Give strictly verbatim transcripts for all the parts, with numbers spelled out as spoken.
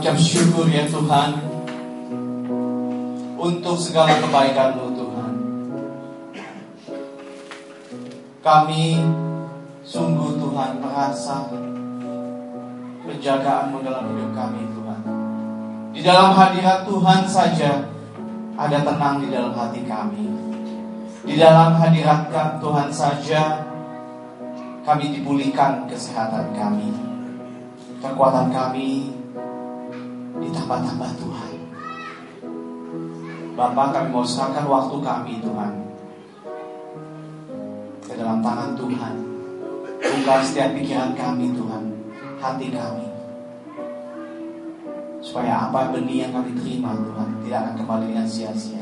ucap syukur ya Tuhan untuk segala kebaikan-Mu Tuhan. Kami sungguh Tuhan merasa penjagaan-Mu dalam hidup kami Tuhan. Di dalam hadirat Tuhan saja ada tenang di dalam hati kami. Di dalam hadirat Tuhan saja kami dipulihkan kesehatan kami. Kekuatan kami ditambah-tambah Tuhan. Bapa, kami mau serahkan waktu kami Tuhan ke dalam tangan Tuhan. Buka setiap pikiran kami Tuhan, hati kami, supaya apa benih yang kami terima Tuhan tidak akan kembali dengan sia-sia.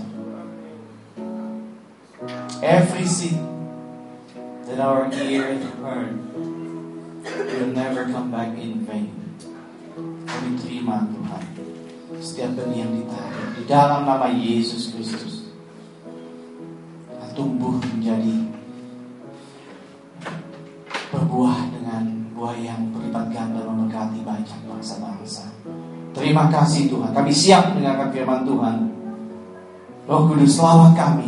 Every seed that our ears heard will never come back in vain. Kami terima Tuhan setiap benih yang ditaruh di dalam nama Yesus Kristus, tumbuh menjadi berbuah dengan buah yang berlipat ganda memberkati banyak bangsa-bangsa. Terima kasih Tuhan, kami siap mendengarkan firman Tuhan. Roh Kudus, lawat kami.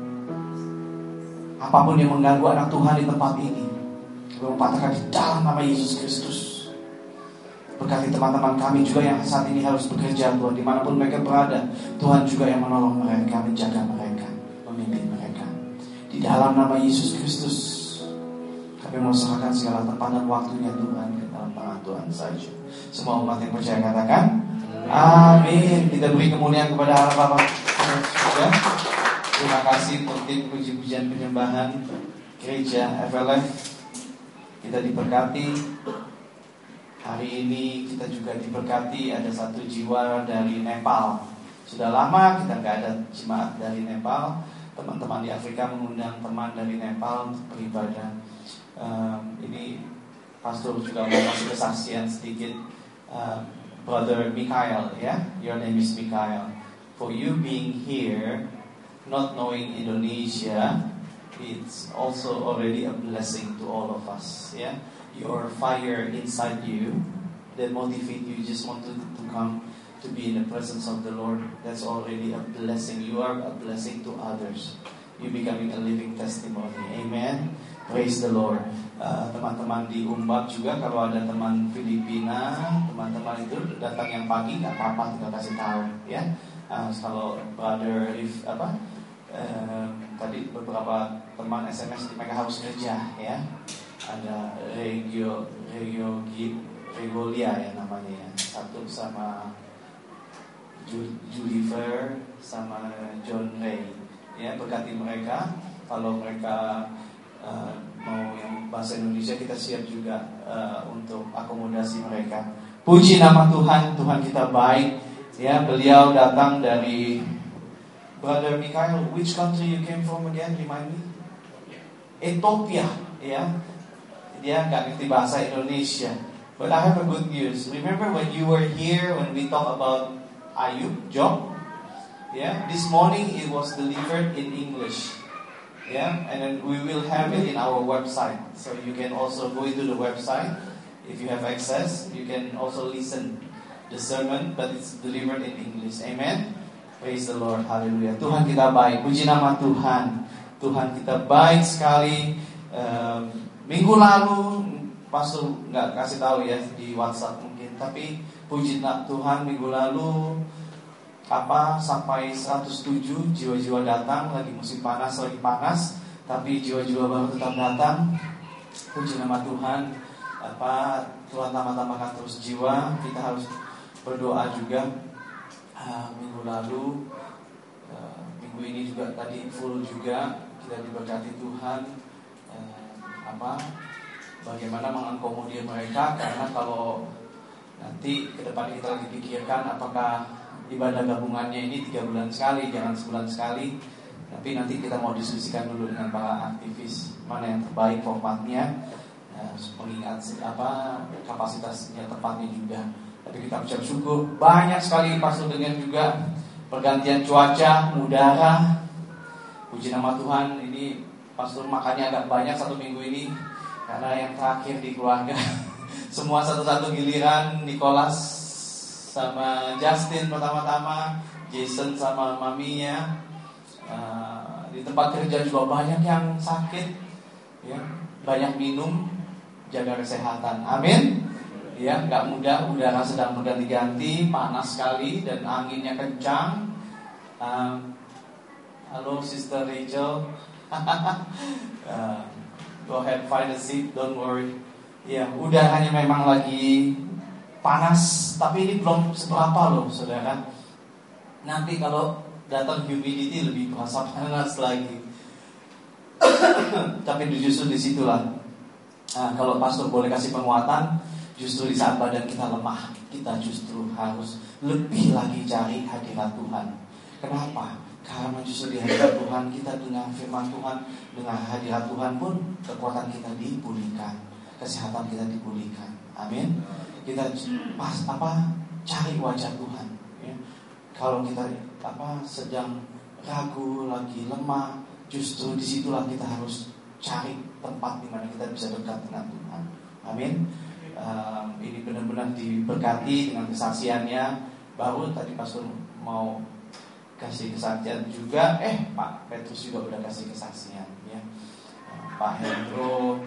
Apapun yang mengganggu anak Tuhan di tempat ini, kami patahkan di dalam nama Yesus Kristus. Berkati teman-teman kami juga yang saat ini harus bekerja Tuhan, dimanapun mereka berada. Tuhan juga yang menolong mereka, menjaga mereka, memimpin mereka. Di dalam nama Yesus Kristus, kami mau serahkan segala tempat dan waktunya Tuhan ke dalam tangan Tuhan saja. Semua umat yang percaya katakan amin. Kita beri kemuliaan kepada Allah Bapa. Ya. Terima kasih untuk tim puji-pujian penyembahan gereja F L F. Kita diberkati. Hari ini kita juga diberkati, ada satu jiwa dari Nepal. Sudah lama kita nggak ada jemaat dari Nepal. Teman-teman di Afrika mengundang teman dari Nepal untuk beribadah. um, Ini pastor juga mau kasih kesaksian sedikit. uh, Brother Mikhail, ya, yeah? Your name is Mikhail. For you being here, not knowing Indonesia, it's also already a blessing to all of us, yeah. Your fire inside you that motivate you, just want to, to come to be in the presence of the Lord. That's already a blessing. You are a blessing to others. You becoming a living testimony. Amen. Praise the Lord. uh, Teman-teman di Umbak juga, kalau ada teman Filipina, teman-teman itu datang yang pagi, gak apa-apa, kita kasih tahu, ya. uh, Kalau brother if apa uh, tadi beberapa teman S M S mereka harus kerja, ya. Ada Regio Regio Regolia ya namanya ya. Satu sama Julifer sama John Ray. Ya, berkati mereka. Kalau mereka uh, mau yang bahasa Indonesia, kita siap juga uh, untuk akomodasi mereka. Puji nama Tuhan, Tuhan kita baik. Ya, beliau datang dari Brother Mikhail. Which country you came from again? Remind me. Ethiopia, ya. Dia nggak ngerti bahasa Indonesia. But I have a good news. Remember when you were here when we talk about Ayub, Job? Yeah, this morning it was delivered in English. Yeah, and then we will have it in our website. So you can also go into the website if you have access. You can also listen the sermon, but it's delivered in English. Amen. Praise the Lord. Hallelujah. Tuhan kita baik. Puji nama Tuhan. Tuhan kita baik sekali. Um, Minggu lalu pastor nggak kasih tahu ya di WhatsApp mungkin, tapi puji Tuhan minggu lalu apa sampai seratus tujuh jiwa-jiwa datang. Lagi musim panas, lagi panas, tapi jiwa-jiwa baru tetap datang. Puji nama Tuhan. Apa Tuhan tambah-tambahkan terus jiwa. Kita harus berdoa juga. uh, Minggu lalu, uh, minggu ini juga tadi full juga. Kita diberkati Tuhan. Apa, bagaimana mengakomodir mereka, karena kalau nanti ke depan kita lagi pikirkan apakah ibadah gabungannya ini tiga bulan sekali, jangan sebulan sekali. Tapi nanti kita mau diskusikan dulu dengan para aktivis mana yang terbaik formatnya, ya, mengingat apa kapasitasnya tepatnya juga. Tapi kita ucap syukur banyak sekali pastor dengan juga pergantian cuaca, udara. Puji nama Tuhan, ini pastor makannya agak banyak satu minggu ini karena yang terakhir di keluarga semua satu-satu giliran. Nicholas sama Justin pertama-tama, Jason sama maminya. uh, Di tempat kerja juga banyak yang sakit ya. Banyak minum, jaga kesehatan. Amin. Ya, nggak mudah, udara sedang berganti-ganti, panas sekali dan anginnya kencang. uh, Halo Sister Rachel. uh, Go ahead, find a seat, don't worry. Ya, udaranya memang lagi panas, tapi ini belum seberapa loh, saudara. Nanti kalau datang humidity lebih berasa panas lagi. Tapi justru disitulah. Nah, kalau pastor boleh kasih penguatan, justru di saat badan kita lemah, kita justru harus lebih lagi cari hadirat Tuhan. Kenapa? Karena justru di hadirat Tuhan kita dengar firman Tuhan, dengan hadirat Tuhan pun kekuatan kita dipulihkan, kesehatan kita dipulihkan. Amin. Kita pas apa cari wajah Tuhan. Ya. Kalau kita apa sedang ragu, lagi lemah, justru disitulah kita harus cari tempat di mana kita bisa dekat dengan Tuhan. Amin. Um, ini benar-benar diberkati dengan kesaksiannya. Baru tadi pastor mau kasih kesaksian juga, eh Pak Petrus juga udah kasih kesaksian ya. Pak Hendro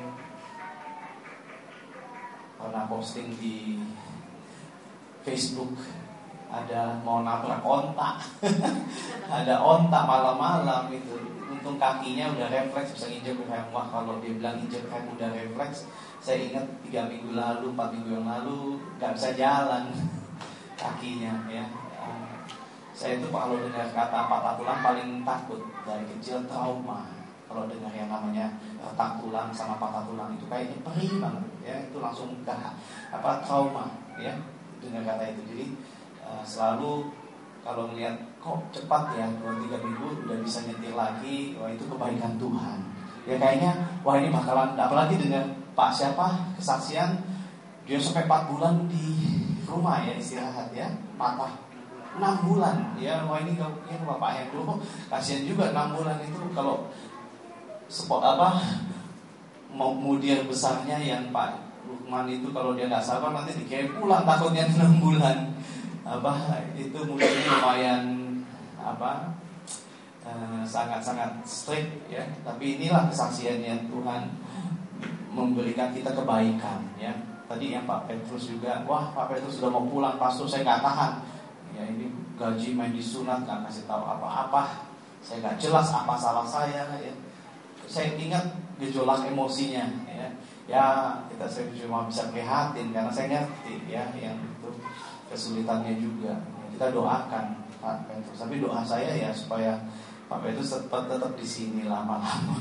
pernah posting di Facebook ada mau nabrak onta. Ada onta malam-malam itu. Untung kakinya udah refleks, bisa injek rem. Wah, kalau dia bilang injek rem udah refleks, saya ingat tiga minggu lalu, empat minggu yang lalu gak bisa jalan kakinya ya. Saya itu kalau dengar kata patah tulang paling takut. Dari kecil trauma. Kalau dengar yang namanya retak tulang sama patah tulang itu kayaknya perih banget ya. Itu langsung dah apa trauma ya dengar kata itu. Jadi uh, selalu kalau melihat kok cepat ya dua tiga minggu udah bisa nyetir lagi, wah itu kebaikan Tuhan. Ya kayaknya wah ini bakalan, apalagi dengan Pak siapa kesaksian dia sampai empat bulan di rumah ya istirahat ya, patah enam bulan ya. Wah ini kalau ya, Bapak yang dulu kasihan juga enam bulan itu. Kalau spot apa mau mudir besarnya yang Pak Lukman itu kalau dia nggak sabar nanti dikirim pulang takutnya enam bulan apa itu mudirnya lumayan apa eh, sangat-sangat strict ya. Tapi inilah kesaksiannya Tuhan memberikan kita kebaikan ya. Tadi yang Pak Petrus juga, wah Pak Petrus sudah mau pulang, pastor saya nggak tahan. Ya ini gaji main disunat, gak kasih tahu apa-apa. Saya gak jelas apa salah saya ya. Saya ingat gejolak emosinya ya. Ya kita saya cuma bisa prihatin karena saya ngerti ya yang itu kesulitannya juga ya, kita doakan Pak Petrus. Tapi doa saya ya supaya Pak Petrus tetap, tetap di sini lama-lama.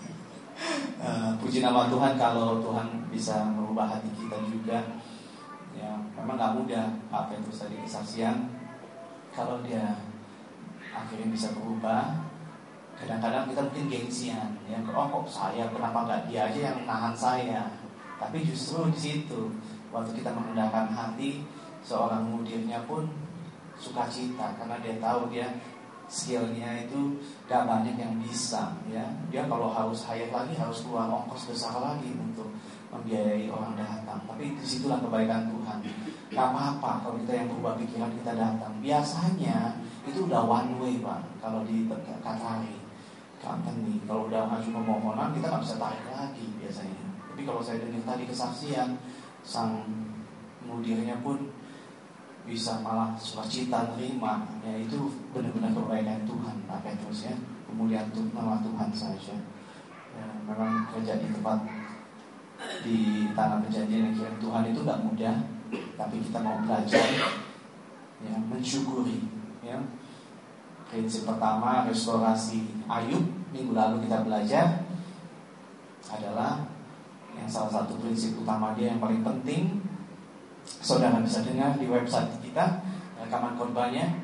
uh, Puji nama Tuhan kalau Tuhan bisa merubah hati kita juga. Ya memang gak mudah Pak Petrus tadi kesaksian. Kalau dia akhirnya bisa berubah, kadang-kadang kita mungkin gengsian, ya, oh kok saya, kenapa nggak dia aja yang nahan saya? Tapi justru di situ, waktu kita menghendakkan hati, seorang mudirnya pun sukacita karena dia tahu dia skillnya itu gak banyak yang bisa, ya. Dia kalau harus hire lagi harus keluar ongkos besar lagi untuk membiayai orang datang. Tapi disitulah kebaikan Tuhan. Gak apa-apa kalau kita yang berubah pikiran kita datang. Biasanya itu udah one way Pak. Kalau di Katari Company, kalau udah maju permohonan kita gak bisa tarik lagi biasanya. Tapi kalau saya dengar tadi kesaksian, sang mudirnya pun bisa malah sukacita nerima, ya itu benar-benar kebaikan Tuhan Pak Petrus ya. Kemudian untuk nama Tuhan saja ya, memang kerja di tempat di tanah perjanjian yang kirim Tuhan itu gak mudah. Tapi kita mau belajar ya, mensyukuri ya. Prinsip pertama restorasi Ayub minggu lalu kita belajar adalah yang salah satu prinsip utama dia yang paling penting. Saudara bisa dengar di website kita rekaman khotbahnya.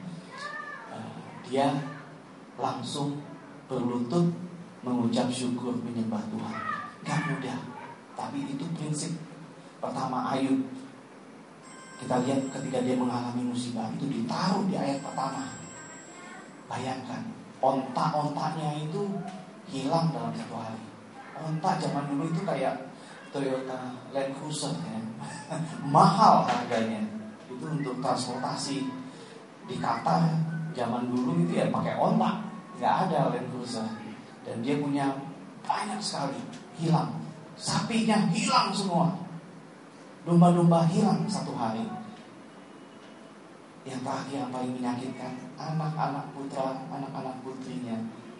Dia langsung berlutut mengucap syukur menyembah Tuhan. Gak mudah, tapi itu prinsip pertama Ayub. Kita lihat ketika dia mengalami musibah itu ditaruh di ayat pertama. Bayangkan, onta-ontanya itu hilang dalam satu hari. Onta zaman dulu itu kayak Toyota Land Cruiser ya. Mahal harganya. Itu itu untuk transportasi. Di Qatar zaman dulu itu ya pakai onta, nggak ada Land Cruiser. Dan dia punya banyak sekali hilang. Sapinya hilang semua, domba-domba hilang satu hari. Yang terakhir yang paling menyakitkan, anak-anak putra, anak-anak putrinya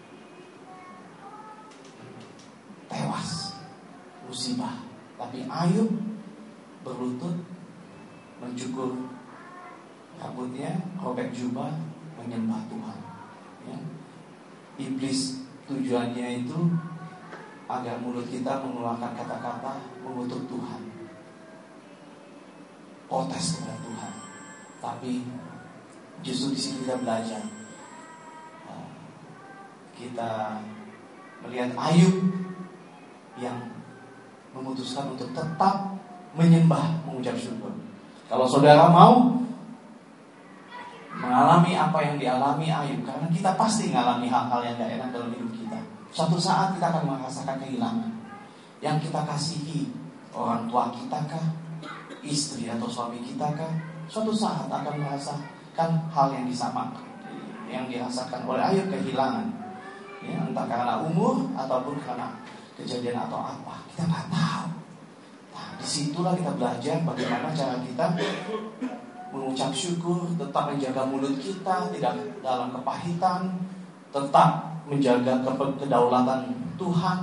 tewas, musibah. Tapi Ayub berlutut, mencukur rambutnya, robek jubah, menyembah Tuhan. Ya. Iblis tujuannya itu agar mulut kita mengeluarkan kata-kata mengutuk Tuhan, protes kepada Tuhan. Tapi justru di sini kita belajar, kita melihat Ayub yang memutuskan untuk tetap menyembah, mengucap syukur. Kalau saudara mau mengalami apa yang dialami Ayub, karena kita pasti mengalami hal-hal yang tidak enak dalam hidup kita. Suatu saat kita akan merasakan kehilangan yang kita kasihi, orang tua kita kah, istri atau suami kita kah. Suatu saat akan merasakan hal yang disamakan, yang dirasakan oleh Ayub, kehilangan. Ya, entah karena umur ataupun karena kejadian atau apa, kita nggak tahu. Nah, disitulah kita belajar bagaimana cara kita mengucap syukur, tetap menjaga mulut kita tidak dalam kepahitan, tetap menjaga kedaulatan Tuhan,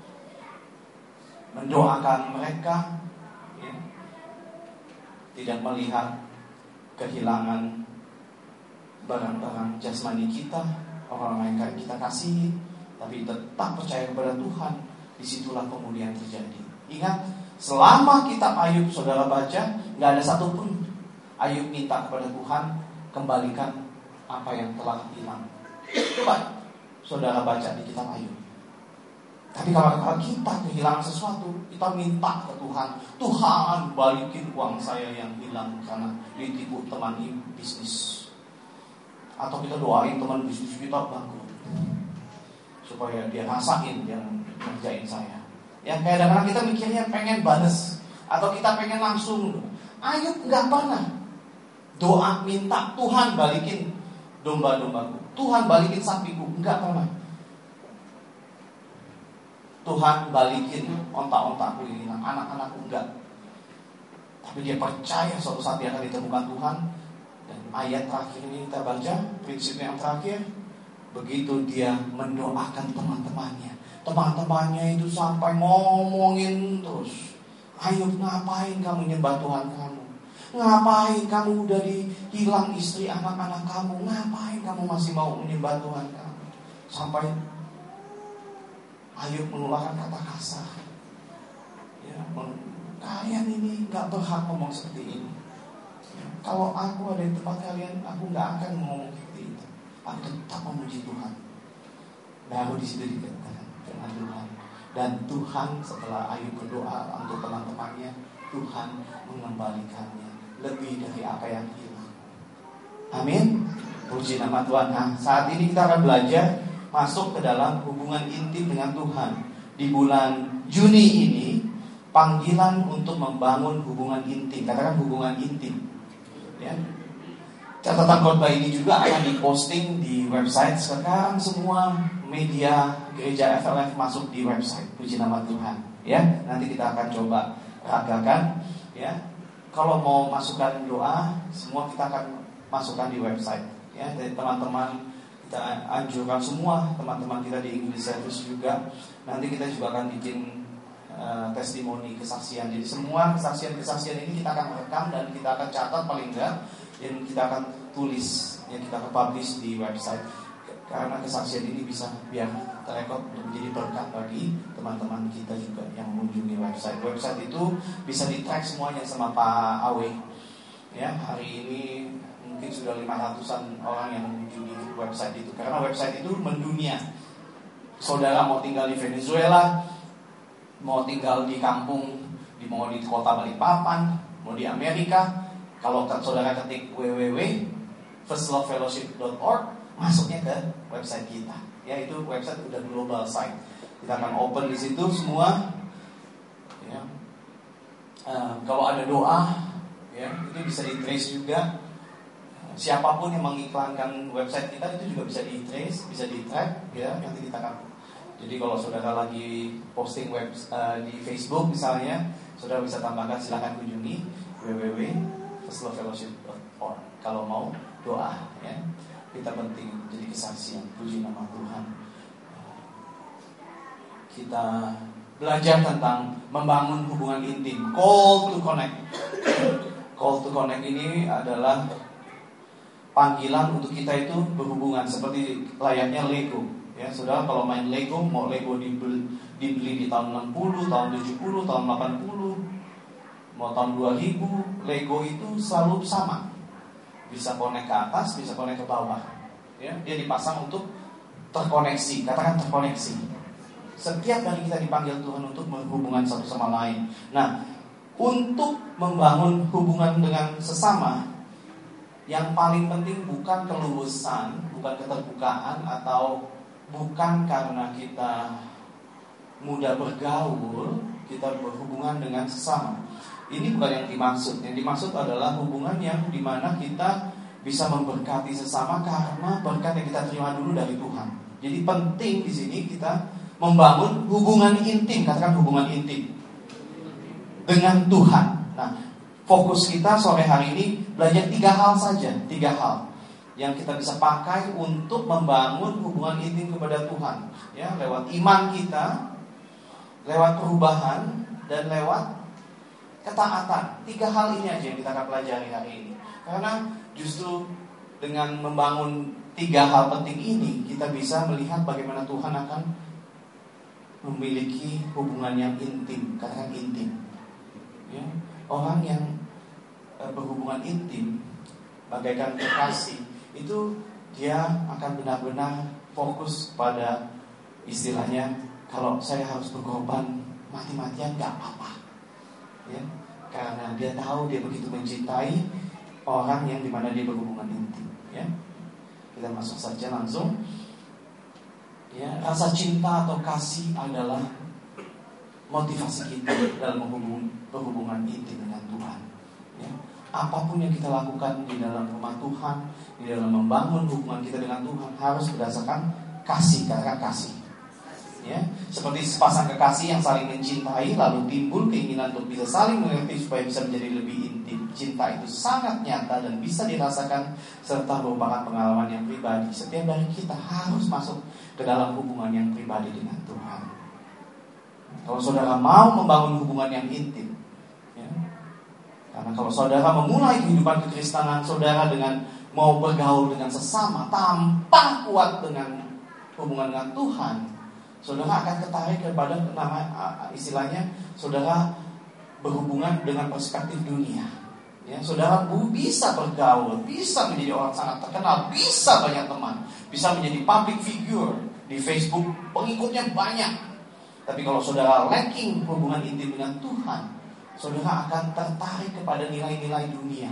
mendoakan mereka, ya, tidak melihat kehilangan barang-barang jasmani kita, orang-orang yang kita kasihi, tapi tetap percaya kepada Tuhan. Disitulah kemudian terjadi. Ingat, selama kitab Ayub saudara baca, nggak ada satupun Ayub minta kepada Tuhan kembalikan apa yang telah hilang. Coba saudara baca di kitab Ayub. Tapi kalau kita kehilangan sesuatu, kita minta ke Tuhan, Tuhan balikin uang saya yang hilang karena ditipu teman bisnis. Atau kita doain teman bisnis kita bangkrut, supaya dia rasain yang ngerjain saya. Ya kadang-kadang kita mikirnya pengen balas, atau kita pengen langsung. Ayub gak pernah doa minta Tuhan balikin domba-dombaku, Tuhan balikin sapiku, enggak pernah. Tuhan balikin ontak-ontakku ini, anak-anakku, enggak. Tapi dia percaya suatu saat dia akan ditemukan Tuhan. Dan ayat terakhir ini kita baca, prinsipnya yang terakhir, begitu dia mendoakan teman-temannya, teman-temannya itu sampai ngomongin terus, Ayub, ngapain kamu nyembah Tuhan kamu? Ngapain kamu udah dihilang istri anak-anak kamu? Ngapain kamu masih mau menyembah Tuhan kamu? Sampai Ayub mengeluarkan kata kasar. Ya, kalian ini gak berhak ngomong seperti ini. Ya, kalau aku ada di tempat kalian, aku gak akan ngomong seperti itu. Aku tetap memuji Tuhan. Baru di situ dikatakan dengan Tuhan. Dan Tuhan setelah Ayub berdoa untuk teman-temannya, Tuhan mengembalikannya lebih dari apa yang hilang. Amin. Puji nama Tuhan. Nah, saat ini kita akan belajar masuk ke dalam hubungan intim dengan Tuhan. Di bulan Juni ini, panggilan untuk membangun hubungan intim. Katakan hubungan intim. Ya. Catatan khotbah ini juga akan diposting di website. Sekarang semua media gereja F L F masuk di website. Puji nama Tuhan. Ya, nanti kita akan coba ragakan. Ya, kalau mau masukkan doa, semua kita akan masukkan di website. Ya, dari teman-teman kita anjurkan semua teman-teman kita di English Service juga. Nanti kita juga akan bikin uh, testimoni kesaksian. Jadi semua kesaksian-kesaksian ini kita akan rekam dan kita akan catat paling enggak, dan kita akan tulis, yang kita akan publish di website. Karena kesaksian ini bisa biar terekod menjadi berkat bagi teman-teman kita juga yang mengunjungi website. Website itu bisa di-track semuanya sama Pak Awe. Ya, hari ini mungkin sudah lima ratusan orang yang mengunjungi website itu. Karena website itu mendunia. Saudara mau tinggal di Venezuela, mau tinggal di kampung, di mau di kota Balikpapan, mau di Amerika, kalau saudara ketik w w w titik first love fellowship dot org, masuknya ke website kita. Ya, itu website udah global site. Kita akan open di situ semua. Ya. Uh, kalau ada doa, ya, itu bisa di trace juga. Siapapun yang mengiklankan website kita itu juga bisa di trace, bisa di track, ya, nanti kita akan. Jadi kalau saudara lagi posting web uh, di Facebook misalnya, saudara bisa tambahkan, silakan kunjungi w w w titik first love fellowship dot org kalau mau doa, ya. Kita penting jadi kesaksian, puji nama Tuhan. Kita belajar tentang membangun hubungan intim, call to connect. Call to connect ini adalah panggilan untuk kita itu berhubungan seperti layaknya Lego. Ya, saudara kalau main Lego, mau Lego dibeli, dibeli di tahun enam puluh, tahun tujuh puluh, tahun delapan puluh, mau tahun dua ribu, Lego itu selalu sama. Bisa connect ke atas, bisa connect ke bawah. Ya, dia dipasang untuk terkoneksi, katakan terkoneksi. Setiap hari kita dipanggil Tuhan untuk berhubungan satu sama lain. Nah, untuk membangun hubungan dengan sesama, yang paling penting bukan kelulusan, bukan keterbukaan, atau bukan karena kita mudah bergaul, kita berhubungan dengan sesama. Ini bukan yang dimaksud. Yang dimaksud adalah hubungan yang dimana kita bisa memberkati sesama karena berkat yang kita terima dulu dari Tuhan. Jadi penting di sini kita membangun hubungan intim, katakan hubungan intim dengan Tuhan. Nah, fokus kita sore hari ini belajar tiga hal saja, tiga hal yang kita bisa pakai untuk membangun hubungan intim kepada Tuhan, ya, lewat iman kita, lewat perubahan, dan lewat ketaatan. Tiga hal ini aja yang kita akan pelajari hari ini. Karena justru dengan membangun tiga hal penting ini, kita bisa melihat bagaimana Tuhan akan memiliki hubungan yang intim, katakan intim, ya. Orang yang berhubungan intim bagaikan kekasih, itu dia akan benar-benar fokus pada istilahnya, kalau saya harus berkorban mati-matian gak apa-apa, ya, karena dia tahu dia begitu mencintai orang yang dimana dia berhubungan intim, ya. Kita masuk saja langsung, ya. Rasa cinta atau kasih adalah motivasi kita dalam menghubung, berhubungan intim dengan Tuhan, ya. Apapun yang kita lakukan di dalam rumah Tuhan, di dalam membangun hubungan kita dengan Tuhan, harus berdasarkan kasih, katakan kasih, ya. Seperti sepasang kekasih yang saling mencintai, lalu timbul keinginan untuk bisa saling mengerti supaya bisa menjadi lebih intim. Cinta itu sangat nyata dan bisa dirasakan serta merupakan pengalaman yang pribadi. Setiap dari kita harus masuk ke dalam hubungan yang pribadi dengan Tuhan. Kalau saudara mau membangun hubungan yang intim, ya, karena kalau saudara memulai kehidupan kekristenan saudara dengan mau bergaul dengan sesama tanpa kuat dengan hubungan dengan Tuhan, saudara akan tertarik kepada nama istilahnya saudara berhubungan dengan perspektif dunia. Ya, saudara bisa bergaul, bisa menjadi orang sangat terkenal, bisa banyak teman, bisa menjadi public figure di Facebook, pengikutnya banyak. Tapi kalau saudara lacking hubungan intim dengan Tuhan, saudara akan tertarik kepada nilai-nilai dunia.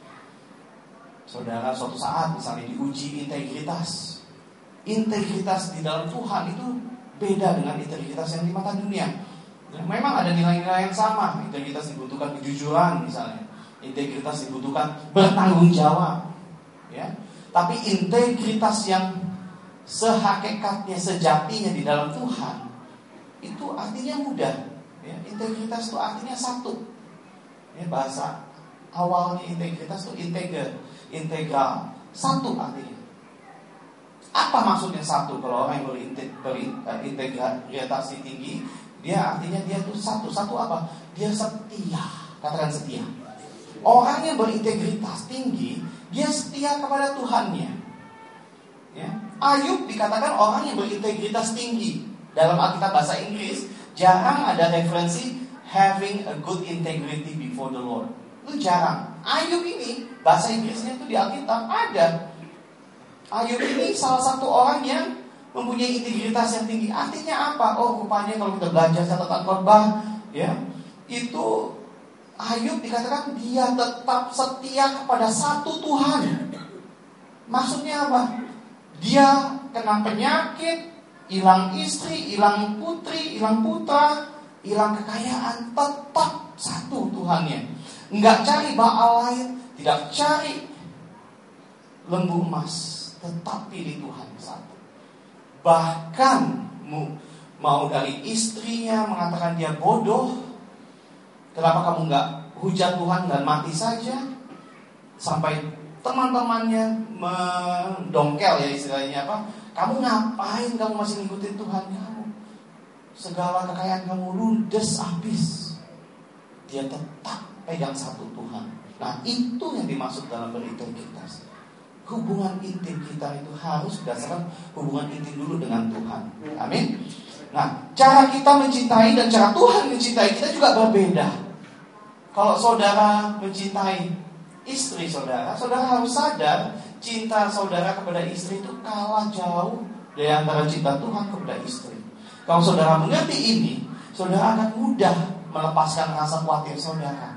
Saudara suatu saat misalnya diuji integritas. Integritas di dalam Tuhan itu beda dengan integritas yang di mata dunia. Memang ada nilai-nilai yang sama. Integritas dibutuhkan kejujuran misalnya. Integritas dibutuhkan bertanggung jawab, ya. Tapi integritas yang sehakikatnya, sejatinya di dalam Tuhan, itu artinya mudah, ya. Integritas itu artinya satu, ya, bahasa awalnya integritas itu integer, integral, satu artinya. Apa maksudnya satu? Kalau orang yang berintegritas tinggi, dia artinya dia itu satu. Satu apa? Dia setia, katakan setia. Orang yang berintegritas tinggi, dia setia kepada Tuhannya, ya. Ayub dikatakan orang yang berintegritas tinggi. Dalam Alkitab bahasa Inggris jarang ada referensi having a good integrity before the Lord. Itu jarang. Ayub ini bahasa Inggrisnya itu di Alkitab ada. Ayub ini salah satu orang yang mempunyai integritas yang tinggi. Artinya apa? Oh, rupanya kalau kita belajar catatan khotbah, ya, itu Ayub dikatakan dia tetap setia kepada satu Tuhan. Maksudnya apa? Dia kena penyakit, hilang istri, hilang putri, hilang putra, hilang kekayaan, tetap satu Tuhannya. Nggak cari Baal lain, tidak cari lembu emas, tetapi di Tuhan satu. Bahkan mau dari istrinya mengatakan dia bodoh, kenapa kamu nggak hujat Tuhan dan mati saja, sampai teman-temannya mendongkel ya istilahnya apa? Kamu ngapain kamu masih ngikutin Tuhan kamu? Segala kekayaan kamu ludes habis. Dia tetap pegang satu Tuhan. Nah itu yang dimaksud dalam berintegritas. Hubungan intim kita itu harus berdasarkan hubungan intim dulu dengan Tuhan. Amin. Nah cara kita mencintai dan cara Tuhan mencintai kita juga berbeda. Kalau saudara mencintai istri saudara, saudara harus sadar cinta saudara kepada istri itu kalah jauh dari antara cinta Tuhan kepada istri. Kalau saudara mengerti ini, saudara akan mudah melepaskan rasa khawatir saudara.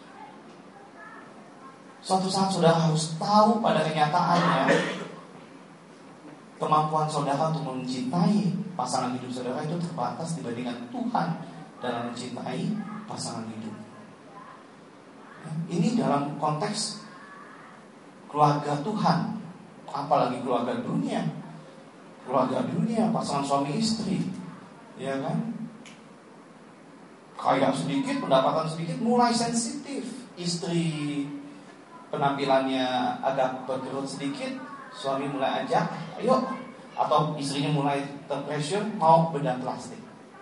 Suatu saat saudara harus tahu pada kenyataannya kemampuan saudara untuk mencintai pasangan hidup saudara itu terbatas dibandingkan Tuhan dalam mencintai pasangan hidup. Ini dalam konteks keluarga Tuhan, apalagi keluarga dunia. Keluarga dunia, pasangan suami istri, ya kan? Kaya sedikit, pendapatan sedikit, mulai sensitif. Istri penampilannya agak berkerut sedikit, suami mulai ajak, ayo. Atau istrinya mulai terpressure, mau bedah plastik.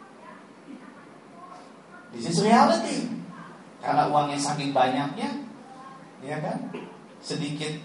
This is reality. Karena uangnya saking banyaknya, ya kan? Sedikit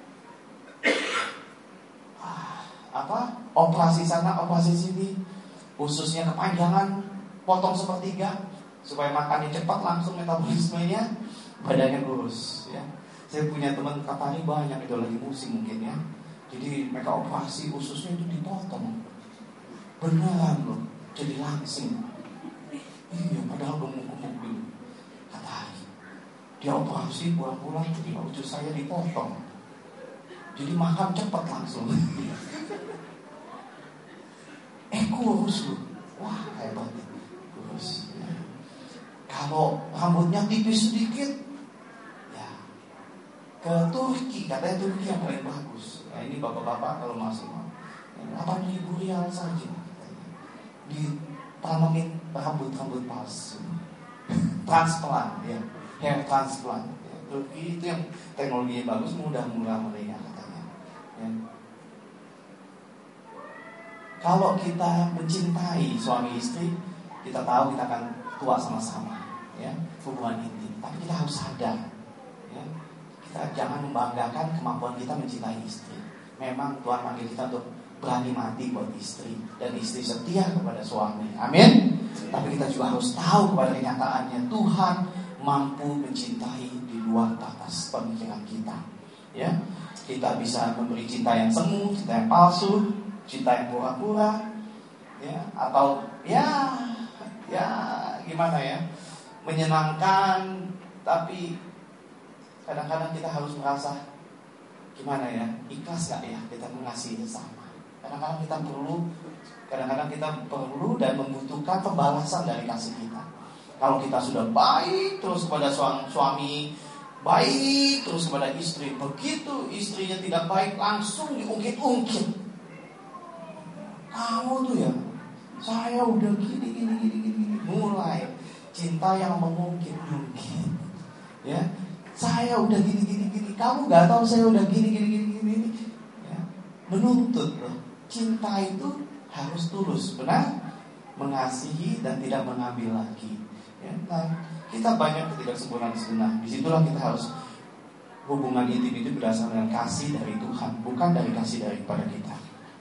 ah, apa? Operasi sana, operasi sini, ususnya kepanjangan, potong sepertiga supaya makannya cepat, langsung metabolismenya, badannya kurus. Ya, saya punya teman katanya banyak itu lagi musim mungkin ya. Jadi mereka operasi ususnya itu dipotong, beneran loh, jadi langsing. Iya, padahal gemuk-gemuk dulu. Dia operasi pulang-pulang jadi usus saya dipotong. Jadi makan cepat langsung. Eh kurus loh. Wah hebat. Kurus ya. Kalau rambutnya tipis sedikit, ya ke Turki. Katanya Turki yang paling bagus. Nah ini bapak-bapak kalau masih mau delapan ribu rial saja ditanamin rambut-rambut palsu. Transplant ya, hair transplant. Ya. Turki itu yang teknologinya bagus, mudah-mudah mereka katanya. Ya. Kalau kita mencintai suami istri, kita tahu kita akan tua sama-sama, ya, hubungan intim. Tapi kita harus sadar, ya, kita jangan membanggakan kemampuan kita mencintai istri. Memang Tuhan panggil kita untuk berani mati buat istri, dan istri setia kepada suami. Amin. Tapi kita juga harus tahu kepada kenyataannya Tuhan mampu mencintai di luar batas pemikiran kita. Ya, kita bisa memberi cinta yang semu, cinta yang palsu, cinta yang pura-pura, ya, atau ya, ya gimana ya, menyenangkan, tapi kadang-kadang kita harus merasa gimana ya, ikhlas gak ya kita mengasihi sesama. Kadang-kadang kita perlu, kadang-kadang kita perlu dan membutuhkan pembalasan dari kasih kita. Kalau kita sudah baik terus kepada suami, baik terus kepada istri, begitu istrinya tidak baik langsung diungkit-ungkit. Kamu tuh ya, saya udah gini gini gini gini, mulai cinta yang mengungkit-ungkit. Ya, saya udah gini gini gini, kamu nggak tahu saya udah gini gini gini gini. Ya, menuntut loh. Cinta itu harus tulus, benar? Mengasihi dan tidak mengambil lagi. Ya, nah, kita banyak ketidaksempurnaan sebenarnya. Disitulah kita harus hubungan intim itu berdasarkan kasih dari Tuhan, bukan dari kasih daripada kita.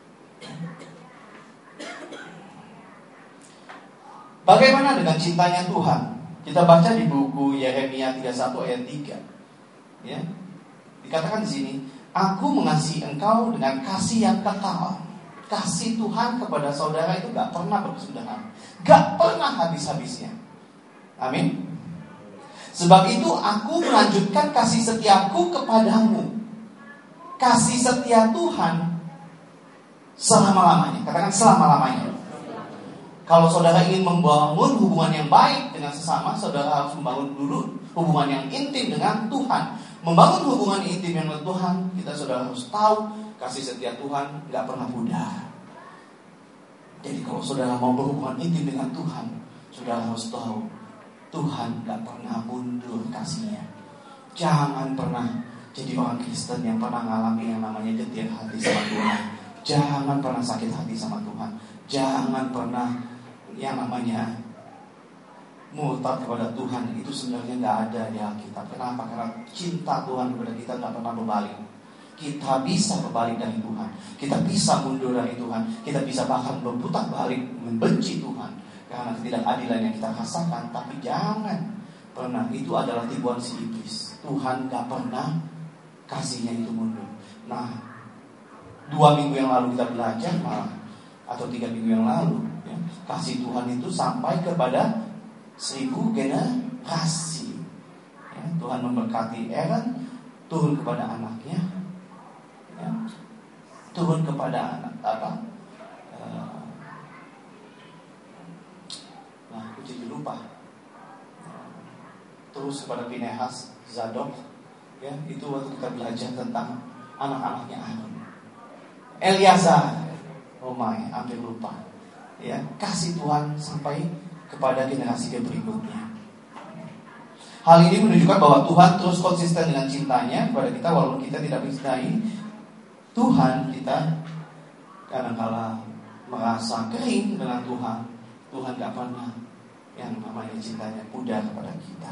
Bagaimana dengan cintanya Tuhan? Kita baca di buku Yeremia tiga puluh satu ayat tiga. Ya. Dikatakan di sini, aku mengasihi engkau dengan kasih yang kekal. Kasih Tuhan kepada saudara itu gak pernah berkesudahan, gak pernah habis-habisnya. Amin. Sebab itu aku melanjutkan kasih setiaku kepadamu. Kasih setia Tuhan selama-lamanya. Katakan selama-lamanya. Kalau saudara ingin membangun hubungan yang baik dengan sesama, saudara harus membangun dulu hubungan yang intim dengan Tuhan. Membangun hubungan intim dengan Tuhan, kita saudara harus tahu kasih setia Tuhan gak pernah pudar. Jadi kalau saudara mau berhubungan intim dengan Tuhan, saudara harus tahu Tuhan gak pernah mundur kasihnya. Jangan pernah jadi orang Kristen yang pernah ngalami yang namanya getir hati sama Tuhan. Jangan pernah sakit hati sama Tuhan. Jangan pernah yang namanya murtad kepada Tuhan. Itu sebenarnya gak ada di Alkitab. Kenapa? Karena cinta Tuhan kepada kita gak pernah berbalik. Kita bisa berbalik dari Tuhan. Kita bisa mundur dari Tuhan. Kita bisa bahkan berputar balik membenci Tuhan karena ketidakadilan yang kita rasakan. Tapi jangan pernah, itu adalah tipuan si iblis. Tuhan gak pernah kasihnya itu mundur. Nah, dua minggu yang lalu kita belajar malah, atau tiga minggu yang lalu ya, kasih Tuhan itu sampai kepada seribu generasi ya, Tuhan memberkati Aaron, turun kepada anaknya ya, turun kepada anak apa uh, nah aku jadi lupa uh, terus kepada Pinehas, Zadok ya, itu waktu kita belajar tentang anak-anaknya Aaron. Eliazar, oh my, hampir lupa ya, kasih Tuhan sampai kepada generasi berikutnya. Hal ini menunjukkan bahwa Tuhan terus konsisten dengan cintanya kepada kita, walaupun kita tidak mencintai Tuhan. Kita kadang-kala merasa kering dengan Tuhan. Tuhan gak pernah yang namanya cintanya pudar kepada kita.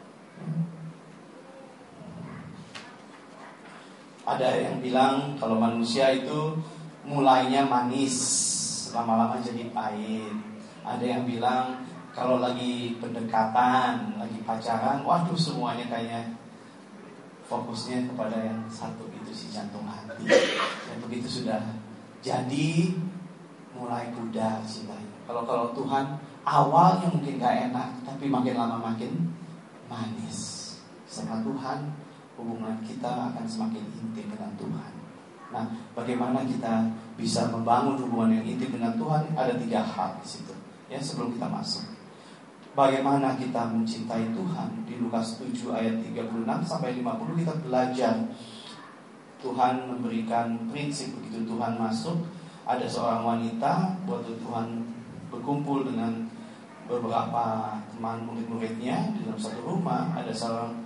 Ada yang bilang kalau manusia itu mulainya manis, lama-lama jadi pahit. Ada yang bilang kalau lagi pendekatan, lagi pacaran, waduh semuanya kayaknya fokusnya kepada yang satu, itu si jantung hati. Dan begitu sudah jadi mulai pudar cintanya. Kalau kalau Tuhan awalnya mungkin gak enak, tapi makin lama makin manis. Sama Tuhan hubungan kita akan semakin intim dengan Tuhan. Nah, bagaimana kita bisa membangun hubungan yang intim dengan Tuhan? Ada tiga hal di situ. Ya, sebelum kita masuk, bagaimana kita mencintai Tuhan? Di Lukas tujuh ayat tiga puluh enam sampai lima puluh kita belajar. Tuhan memberikan prinsip begitu Tuhan masuk. Ada seorang wanita, waktu Tuhan berkumpul dengan beberapa teman murid-muridnya di dalam satu rumah, ada seorang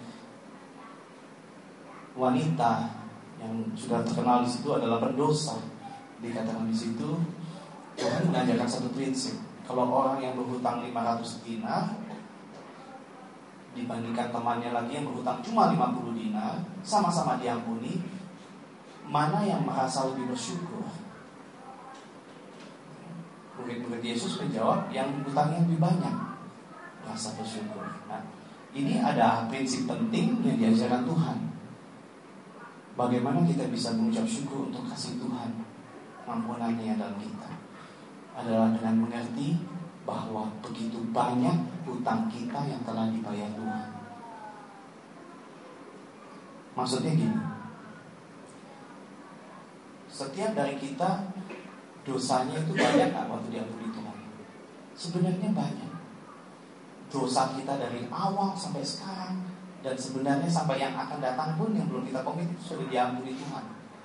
wanita yang sudah terkenal di situ adalah pendosa. Dikatakan di situ Tuhan mengajarkan satu prinsip. Kalau orang yang berhutang lima ratus dinar dibandingkan temannya lagi yang berhutang cuma lima puluh dinar, sama-sama diampuni, mana yang merasa lebih bersyukur? Murid-murid Yesus menjawab, yang hutangnya lebih banyak rasa bersyukur. Nah, ini ada prinsip penting yang diajarkan Tuhan. Bagaimana kita bisa mengucap syukur untuk kasih Tuhan, ampunannya dalam kita, adalah dengan mengerti bahwa begitu banyak hutang kita yang telah dibayar Tuhan. Maksudnya gini, setiap dari kita dosanya itu banyak gak waktu diampuni Tuhan? Sebenarnya banyak. Dosa kita dari awal sampai sekarang, dan sebenarnya sampai yang akan datang pun yang belum kita komit sudah diampuni Tuhan.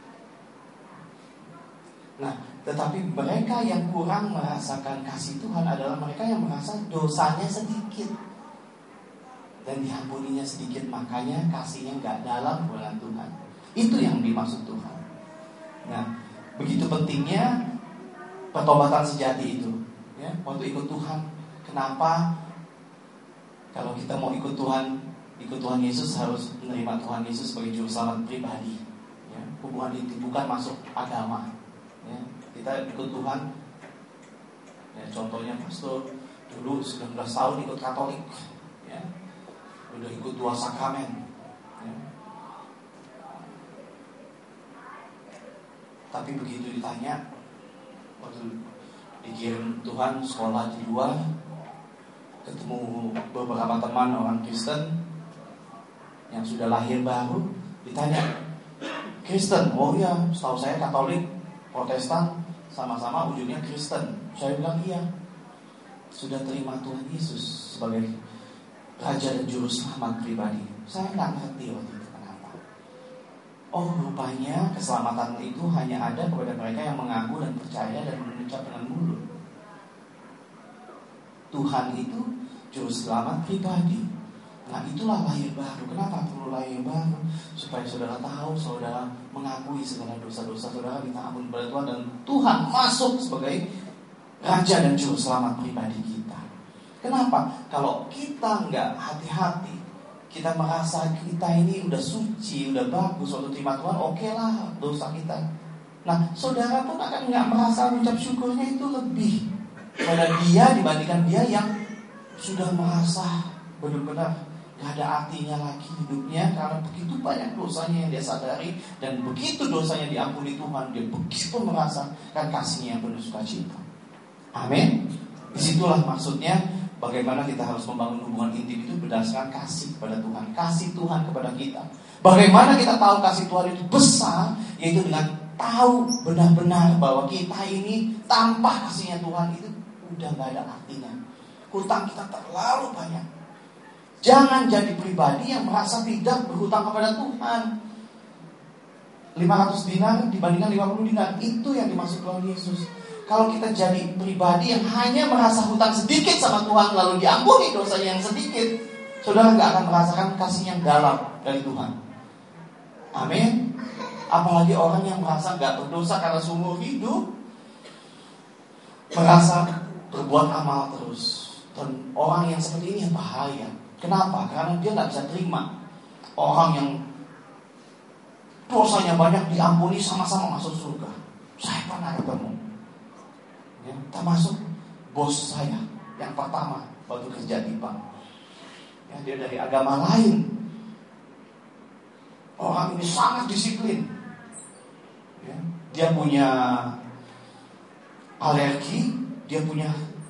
Nah, tetapi mereka yang kurang merasakan kasih Tuhan adalah mereka yang merasa dosanya sedikit dan diampuninya sedikit, makanya kasihnya gak dalam bulan Tuhan. Itu yang dimaksud Tuhan. Nah, begitu pentingnya pertobatan sejati itu ya, waktu ikut Tuhan. Kenapa? Kalau kita mau ikut Tuhan, ikut Tuhan Yesus, harus menerima Tuhan Yesus sebagai juru selamat pribadi ya. Hubungan itu bukan masuk agama ya. Kita ikut Tuhan ya, contohnya pastor dulu sembilan belas tahun ikut Katolik ya, udah ikut dua sakramen ya. Tapi begitu ditanya, waktu dikirim Tuhan sekolah di luar, ketemu beberapa teman orang Kristen yang sudah lahir baru, ditanya, Kristen? Oh iya, setahu saya Katolik, Protestan, sama-sama ujungnya Kristen. Saya bilang iya. sudah terima Tuhan Yesus sebagai Raja dan Juru Selamat pribadi. Saya nggak ngerti waktu itu kenapa. Oh, rupanya keselamatan itu hanya ada kepada mereka yang mengaku dan percaya dan mengucap dengan mulut. Tuhan itu Juru Selamat pribadi. Nah, itulah lahir baru. Kenapa perlu lahir baru? Supaya saudara tahu, saudara mengakui segala dosa-dosa saudara diampuni oleh Tuhan, dan Tuhan masuk sebagai Raja dan Juru Selamat pribadi kita. Kenapa? Kalau kita nggak hati-hati, kita merasa kita ini udah suci, udah bagus, waktu terima Tuhan, oke lah dosa kita. Nah, saudara pun akan nggak merasa ucap syukurnya itu lebih pada dia dibandingkan dia yang sudah merasa benar-benar gak ada artinya lagi hidupnya karena begitu banyak dosanya yang dia sadari, dan begitu dosanya diampuni Tuhan, dia begitu merasa kan kasihnya yang penuh sukacita. Amin. Disitulah maksudnya bagaimana kita harus membangun hubungan intim itu berdasarkan kasih kepada Tuhan, kasih Tuhan kepada kita. Bagaimana kita tahu kasih Tuhan itu besar? Yaitu dengan tahu benar-benar bahwa kita ini tanpa kasihnya Tuhan itu udah gak ada artinya. Hutang kita terlalu banyak. Jangan jadi pribadi yang merasa tidak berhutang kepada Tuhan. lima ratus dinar dibandingkan lima puluh dinar, itu yang dimaksud Tuhan Yesus. Kalau kita jadi pribadi yang hanya merasa hutang sedikit sama Tuhan lalu diampuni dosanya yang sedikit, saudara gak akan merasakan kasih yang dalam dari Tuhan. Amin. Apalagi orang yang merasa gak berdosa karena seumur hidup, merasa berbuat amal terus. Dan orang yang seperti ini yang bahaya. Kenapa? Karena dia gak bisa terima orang yang dosanya banyak diampuni sama-sama masuk surga. Saya pernah ketemu ya, termasuk bos saya yang pertama waktu kerja di bank ya, dia dari agama lain. Orang ini sangat disiplin ya, dia punya alergi, dia punya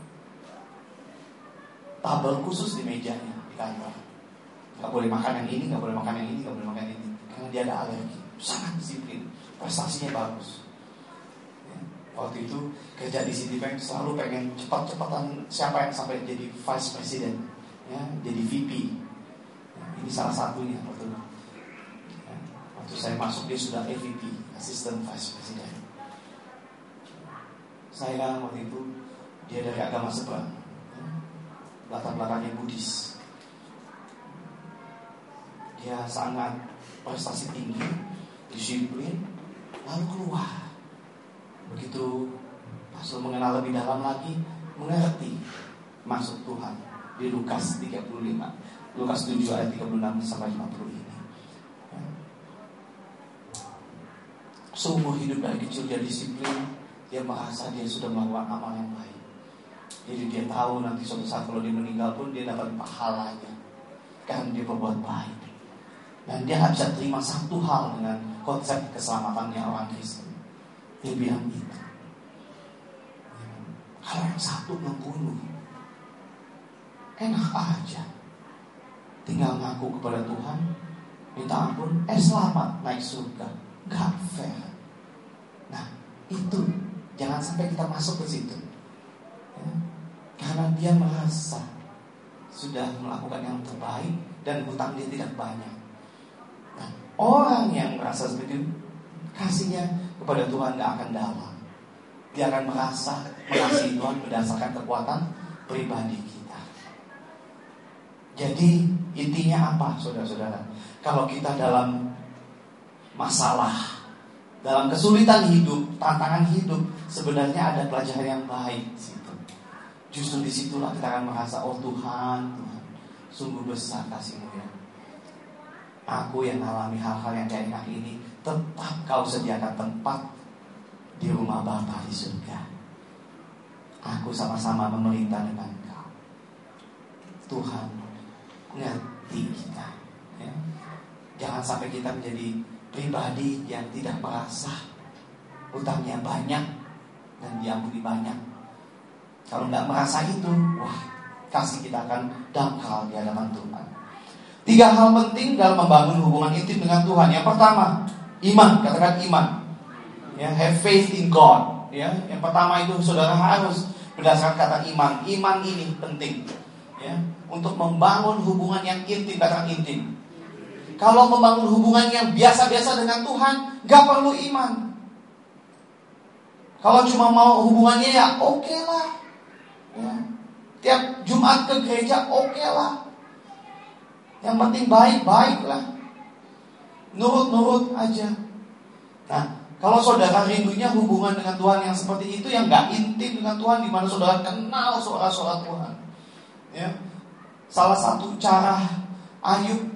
tabel khusus di mejanya di kantor. Gak boleh makan yang ini, gak boleh makan yang ini, gak boleh makan yang ini, karena dia ada alergi. Sangat disiplin, prestasinya bagus ya. Waktu itu kerja di Citibank selalu pengen cepat-cepatan siapa yang sampai jadi vice president ya, jadi V P ya, ini salah satunya. Waktu, ya, waktu saya masuk dia sudah A V P, assistant vice president. Saya waktu itu dia dari agama seberang ya, latar belakangnya Buddhis. Dia sangat prestasi tinggi, disiplin, lalu keluar. Begitu pastor mengenal lebih dalam lagi, mengerti maksud Tuhan di Lukas tiga puluh lima, Lukas tujuh ayat tiga puluh enam sampai lima puluh ini. Seumur hidup dari kecil dia disiplin, dia merasa dia sudah melakukan amal yang baik. Jadi dia tahu nanti suatu saat kalau dia meninggal pun dia dapat pahalanya karena dia berbuat baik. Dan dia gak bisa terima satu hal dengan konsep keselamatannya orang Kristen. Dia bilang itu, kalau yang satu membunuh, enak aja, tinggal ngaku kepada Tuhan, minta ampun, eh selamat naik surga. Gak fair. Nah itu jangan sampai kita masuk ke situ ya, karena dia merasa sudah melakukan yang terbaik dan hutang dia tidak banyak. Nah, orang yang merasa seperti itu, kasihnya kepada Tuhan gak akan dalam. Dia akan merasa mengasihi Tuhan berdasarkan kekuatan pribadi kita. Jadi intinya apa saudara-saudara? Kalau kita dalam masalah, dalam kesulitan hidup, tantangan hidup, sebenarnya ada pelajaran yang baik di situ. Justru disitulah kita akan merasa, oh Tuhan, Tuhan, sungguh besar kasih-Mu ya. Aku yang mengalami hal-hal yang gak enak ini, tetap Kau sediakan tempat di rumah Bapa di surga. Aku sama-sama memerintah dengan Kau. Tuhan ngerti kita ya. Jangan sampai kita menjadi pribadi yang tidak merasa utangnya banyak dan diampuni banyak. Kalau gak merasa itu, wah, kasih kita akan dangkal di hadapan Tuhan. Tiga hal penting dalam membangun hubungan intim dengan Tuhan. Yang pertama, iman. Katakan iman ya, have faith in God ya. Yang pertama itu saudara harus berdasarkan kata iman. Iman ini penting, ya, untuk membangun hubungan yang intim, kata intim. Kalau membangun hubungan yang biasa-biasa dengan Tuhan, gak perlu iman. Kalau cuma mau hubungannya ya oke okay lah, ya. Tiap Jumat ke gereja oke okay lah. Yang penting baik-baik lah, nurut-nurut aja. Nah, kalau saudara rindunya hubungan dengan Tuhan yang seperti itu, yang gak intim dengan Tuhan, di mana saudara kenal suara-suara Tuhan, ya. Salah satu cara Ayub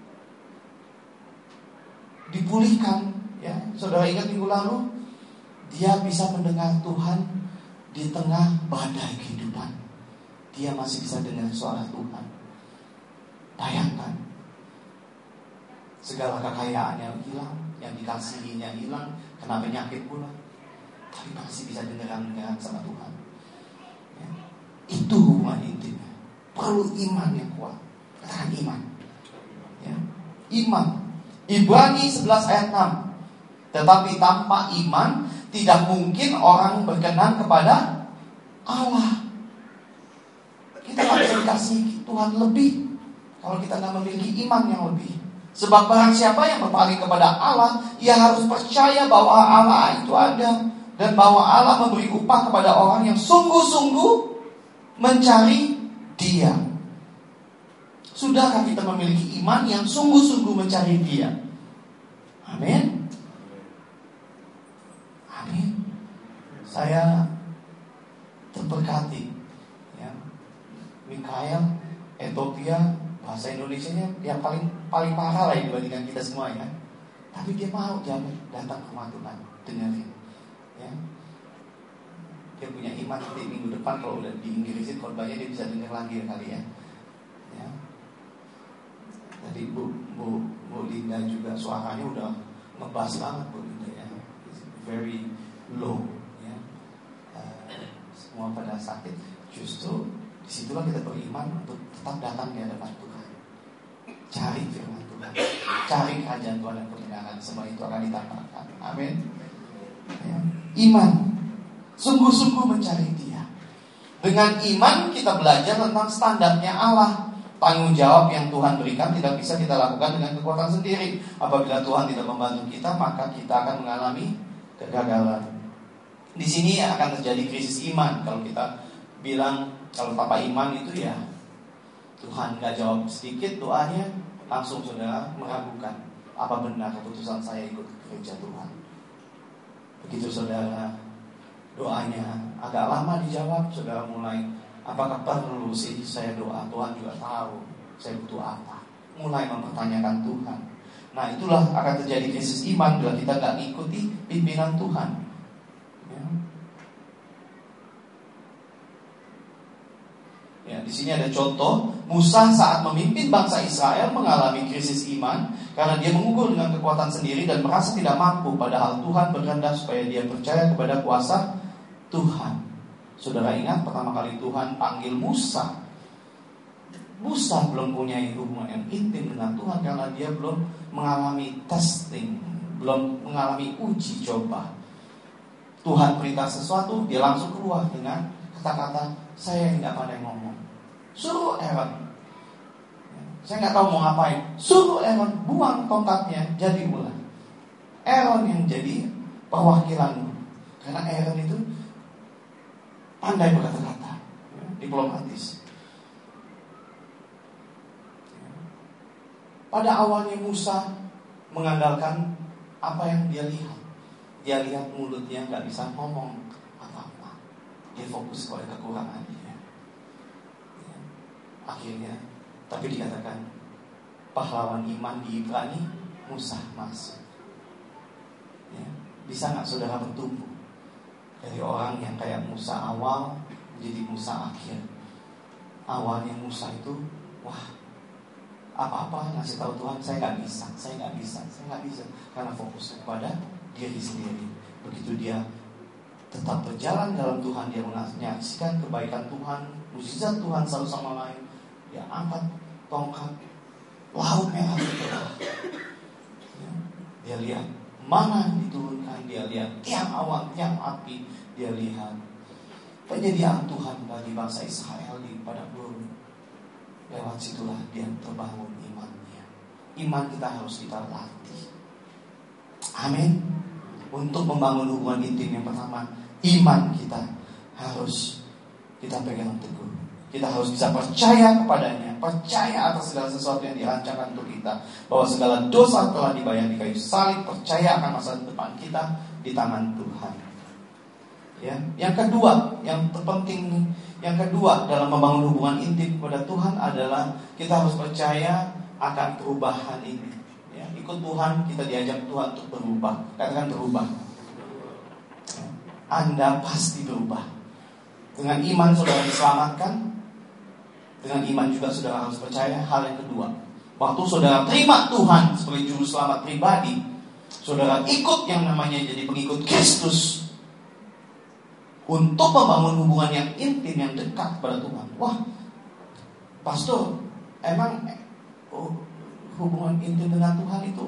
dipulihkan, ya, saudara ingat minggu lalu, dia bisa mendengar Tuhan di tengah badai kehidupan. Dia masih bisa dengar suara Tuhan. Bayangkan, segala kekayaannya hilang, yang dikasihinya hilang, kena penyakit pula, tapi masih bisa dengar-dengar sama Tuhan, ya. Itu hubungan intimnya. Perlu iman yang kuat. Katakan iman, ya. Iman. Ibrani sebelas ayat enam. Tetapi tanpa iman tidak mungkin orang berkenan kepada Allah. Kita gak bisa dikasih Tuhan lebih kalau kita gak memiliki iman yang lebih. Sebab barang siapa yang berpaling kepada Allah, ia harus percaya bahwa Allah itu ada, dan bahwa Allah memberi upah kepada orang yang sungguh-sungguh mencari Dia. Sudahkah kita memiliki iman yang sungguh-sungguh mencari Dia? Amin. Amin. Saya terberkati, ya. Mikael, Ethiopia, bahasa Indonesianya yang paling paling parah lah dibandingkan kita semua, ya. Tapi dia mau jangan datang ke rumah Tuhan, dengerin, ya. Dia punya iman, nanti minggu depan kalau udah di Inggrisin khotbahnya dia bisa dengar lagi kali, ya. Ya. Tadi Bu, Bu, Bu Linda juga suaranya udah ngebas banget, Bu Linda, ya. Very low, ya. Uh, semua pada sakit. Justru disitulah kita beriman untuk tetap datang di hadapan Tuhan. Cari firman Tuhan, cari kerajaan Tuhan dan kebenaran. Semua itu akan ditambahkan. Amin, ya. Iman, sungguh-sungguh mencari Dia. Dengan iman kita belajar tentang standarnya Allah. Tanggung jawab yang Tuhan berikan tidak bisa kita lakukan dengan kekuatan sendiri. Apabila Tuhan tidak membantu kita, maka kita akan mengalami kegagalan. Di sini akan terjadi krisis iman. Kalau kita bilang kalau tanpa iman itu ya Tuhan gak jawab sedikit doanya, langsung saudara meragukan apa benar keputusan saya ikut gereja Tuhan. Begitu saudara doanya agak lama dijawab, saudara mulai, apakah perlu sih saya doa? Tuhan juga tahu saya butuh apa. Mulai mempertanyakan Tuhan. Nah, itulah akan terjadi krisis iman bila kita gak ikuti pimpinan Tuhan, ya. Ya, di sini ada contoh Musa saat memimpin bangsa Israel mengalami krisis iman karena dia mengukur dengan kekuatan sendiri dan merasa tidak mampu, padahal Tuhan berkehendak supaya dia percaya kepada kuasa Tuhan. Saudara ingat pertama kali Tuhan panggil Musa, Musa belum punya hubungan yang intim dengan Tuhan karena dia belum mengalami testing, belum mengalami uji coba. Tuhan perintah sesuatu, dia langsung keluar dengan kata-kata, saya tidak pandai ngomong. Suruh Aaron, saya nggak tahu mau ngapain. Suruh Aaron buang tongkatnya jadi ular. Aaron yang jadi perwakilan, karena Aaron itu pandai berkata-kata, ya, diplomatis. Pada awalnya Musa mengandalkan apa yang dia lihat. Dia lihat mulutnya gak bisa ngomong apa-apa. Dia fokus pada kekurangan dia. Ya. Akhirnya, tapi dikatakan pahlawan iman di Ibrani, Musa masuk. Ya. Bisa gak saudara bertumbuh dari orang yang kayak Musa awal menjadi Musa akhir? Awalnya Musa itu, wah, apa-apa ngasih tahu Tuhan, saya nggak bisa, saya nggak bisa, saya nggak bisa, karena fokusnya kepada diri sendiri. Begitu dia tetap berjalan dalam Tuhan, dia menyaksikan kebaikan Tuhan, mukjizat Tuhan satu sama lain. Dia angkat tongkat, laut merah bergerak. Ya, dia lihat mana diturunkan, dia lihat tiang awan, tiang api, dia lihat penyediaan Tuhan bagi bangsa Israel di padang gurun. Lewat situlah dia terbangun imannya. Iman kita harus kita latih. Amin. Untuk membangun hubungan intim yang pertama, iman kita harus kita pegang teguh. Kita harus bisa percaya kepadanya, percaya atas segala sesuatu yang dirancangkan untuk kita, bahwa segala dosa telah dibayar di kayu salib, percaya akan masa depan kita di tangan Tuhan. Ya, yang kedua, yang terpenting, yang kedua dalam membangun hubungan intim kepada Tuhan adalah kita harus percaya akan perubahan ini. Ya, ikut Tuhan, kita diajak Tuhan untuk berubah. Katakan berubah. Ya, Anda pasti berubah. Dengan iman saudara diselamatkan. Dengan iman juga saudara harus percaya hal yang kedua. Waktu saudara terima Tuhan sebagai juru selamat pribadi, saudara ikut yang namanya jadi pengikut Kristus untuk membangun hubungan yang intim, yang dekat kepada Tuhan. Wah, pastor, emang oh, hubungan intim dengan Tuhan itu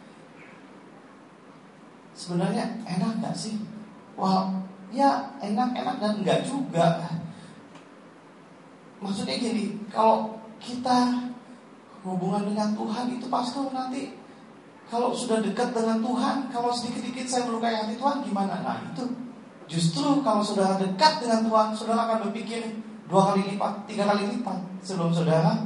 sebenarnya enak gak sih? Wah, ya enak-enak dan enggak juga. Maksudnya gini, kalau kita hubungan dengan Tuhan itu pastor nanti kalau sudah dekat dengan Tuhan, kalau sedikit-sedikit saya melukai hati Tuhan gimana? Nah itu justru kalau saudara dekat dengan Tuhan, saudara akan berpikir dua kali lipat, tiga kali lipat sebelum saudara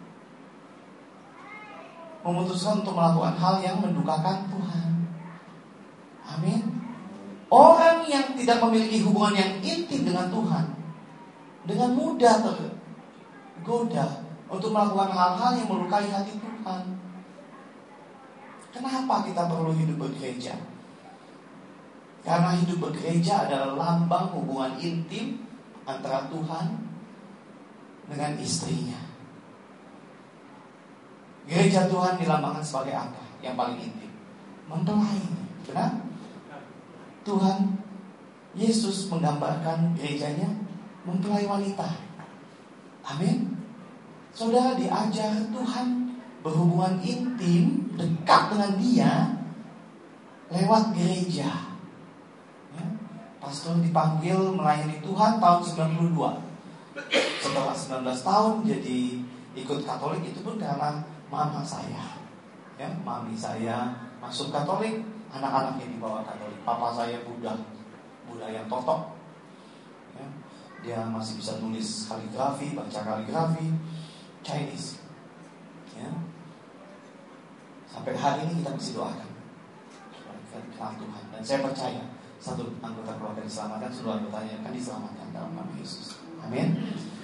memutuskan untuk melakukan hal yang mendukakan Tuhan. Amin. Orang yang tidak memiliki hubungan yang intim dengan Tuhan dengan mudah tergoda untuk melakukan hal-hal yang melukai hati Tuhan. Kenapa kita perlu hidup bergereja? Karena hidup bergereja adalah lambang hubungan intim antara Tuhan dengan istrinya. Gereja Tuhan dilambangkan sebagai apa? Yang paling intim, mempelai. Benar? Tuhan Yesus menggambarkan gerejanya mempelai wanita. Amin. Saudara diajar Tuhan berhubungan intim, dekat dengan Dia lewat gereja. Ya. Pastor dipanggil melayani Tuhan tahun sembilan puluh dua. Setelah sembilan belas tahun jadi ikut Katolik itu pun karena mama saya. Ya, mami saya masuk Katolik, anak-anaknya dibawa Katolik. Papa saya Buddha, Buddha yang totok. Ya. Dia masih bisa tulis kaligrafi, baca kaligrafi Chinese. Ya. Sampai hari ini kita mesti doakan supaya Tuhan. Dan saya percaya satu anggota keluarga diselamatkan, seluruh anggotanya akan diselamatkan dalam nama Yesus. Amin.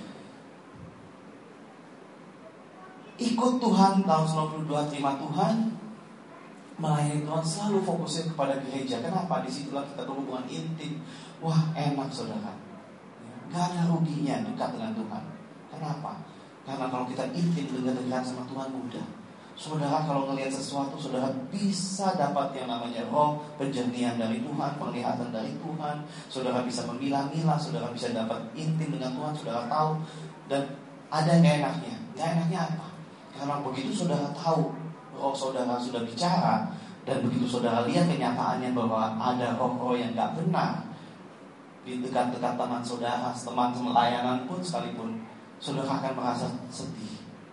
Ikut Tuhan tahun sembilan puluh dua, terima Tuhan, melayani Tuhan, selalu fokusnya kepada gereja. Kenapa? Disitulah kita berhubungan intim. Wah, enak saudara. Gak ada ruginya dekat dengan Tuhan. Kenapa? Karena kalau kita intim dengan dekat sama Tuhan mudah. Saudara kalau melihat sesuatu, saudara bisa dapat yang namanya roh, penjernihan dari Tuhan, penglihatan dari Tuhan. Saudara bisa memilah-milah, saudara bisa dapat intim dengan Tuhan, saudara tahu. Dan ada yang gak enaknya. Gak enaknya apa? Karena begitu saudara tahu, roh saudara sudah bicara, dan begitu saudara lihat kenyataannya bahwa ada roh-roh yang gak benar di dekat-dekat teman saudara, teman pelayanan pun sekalipun, saudara akan merasa sedih.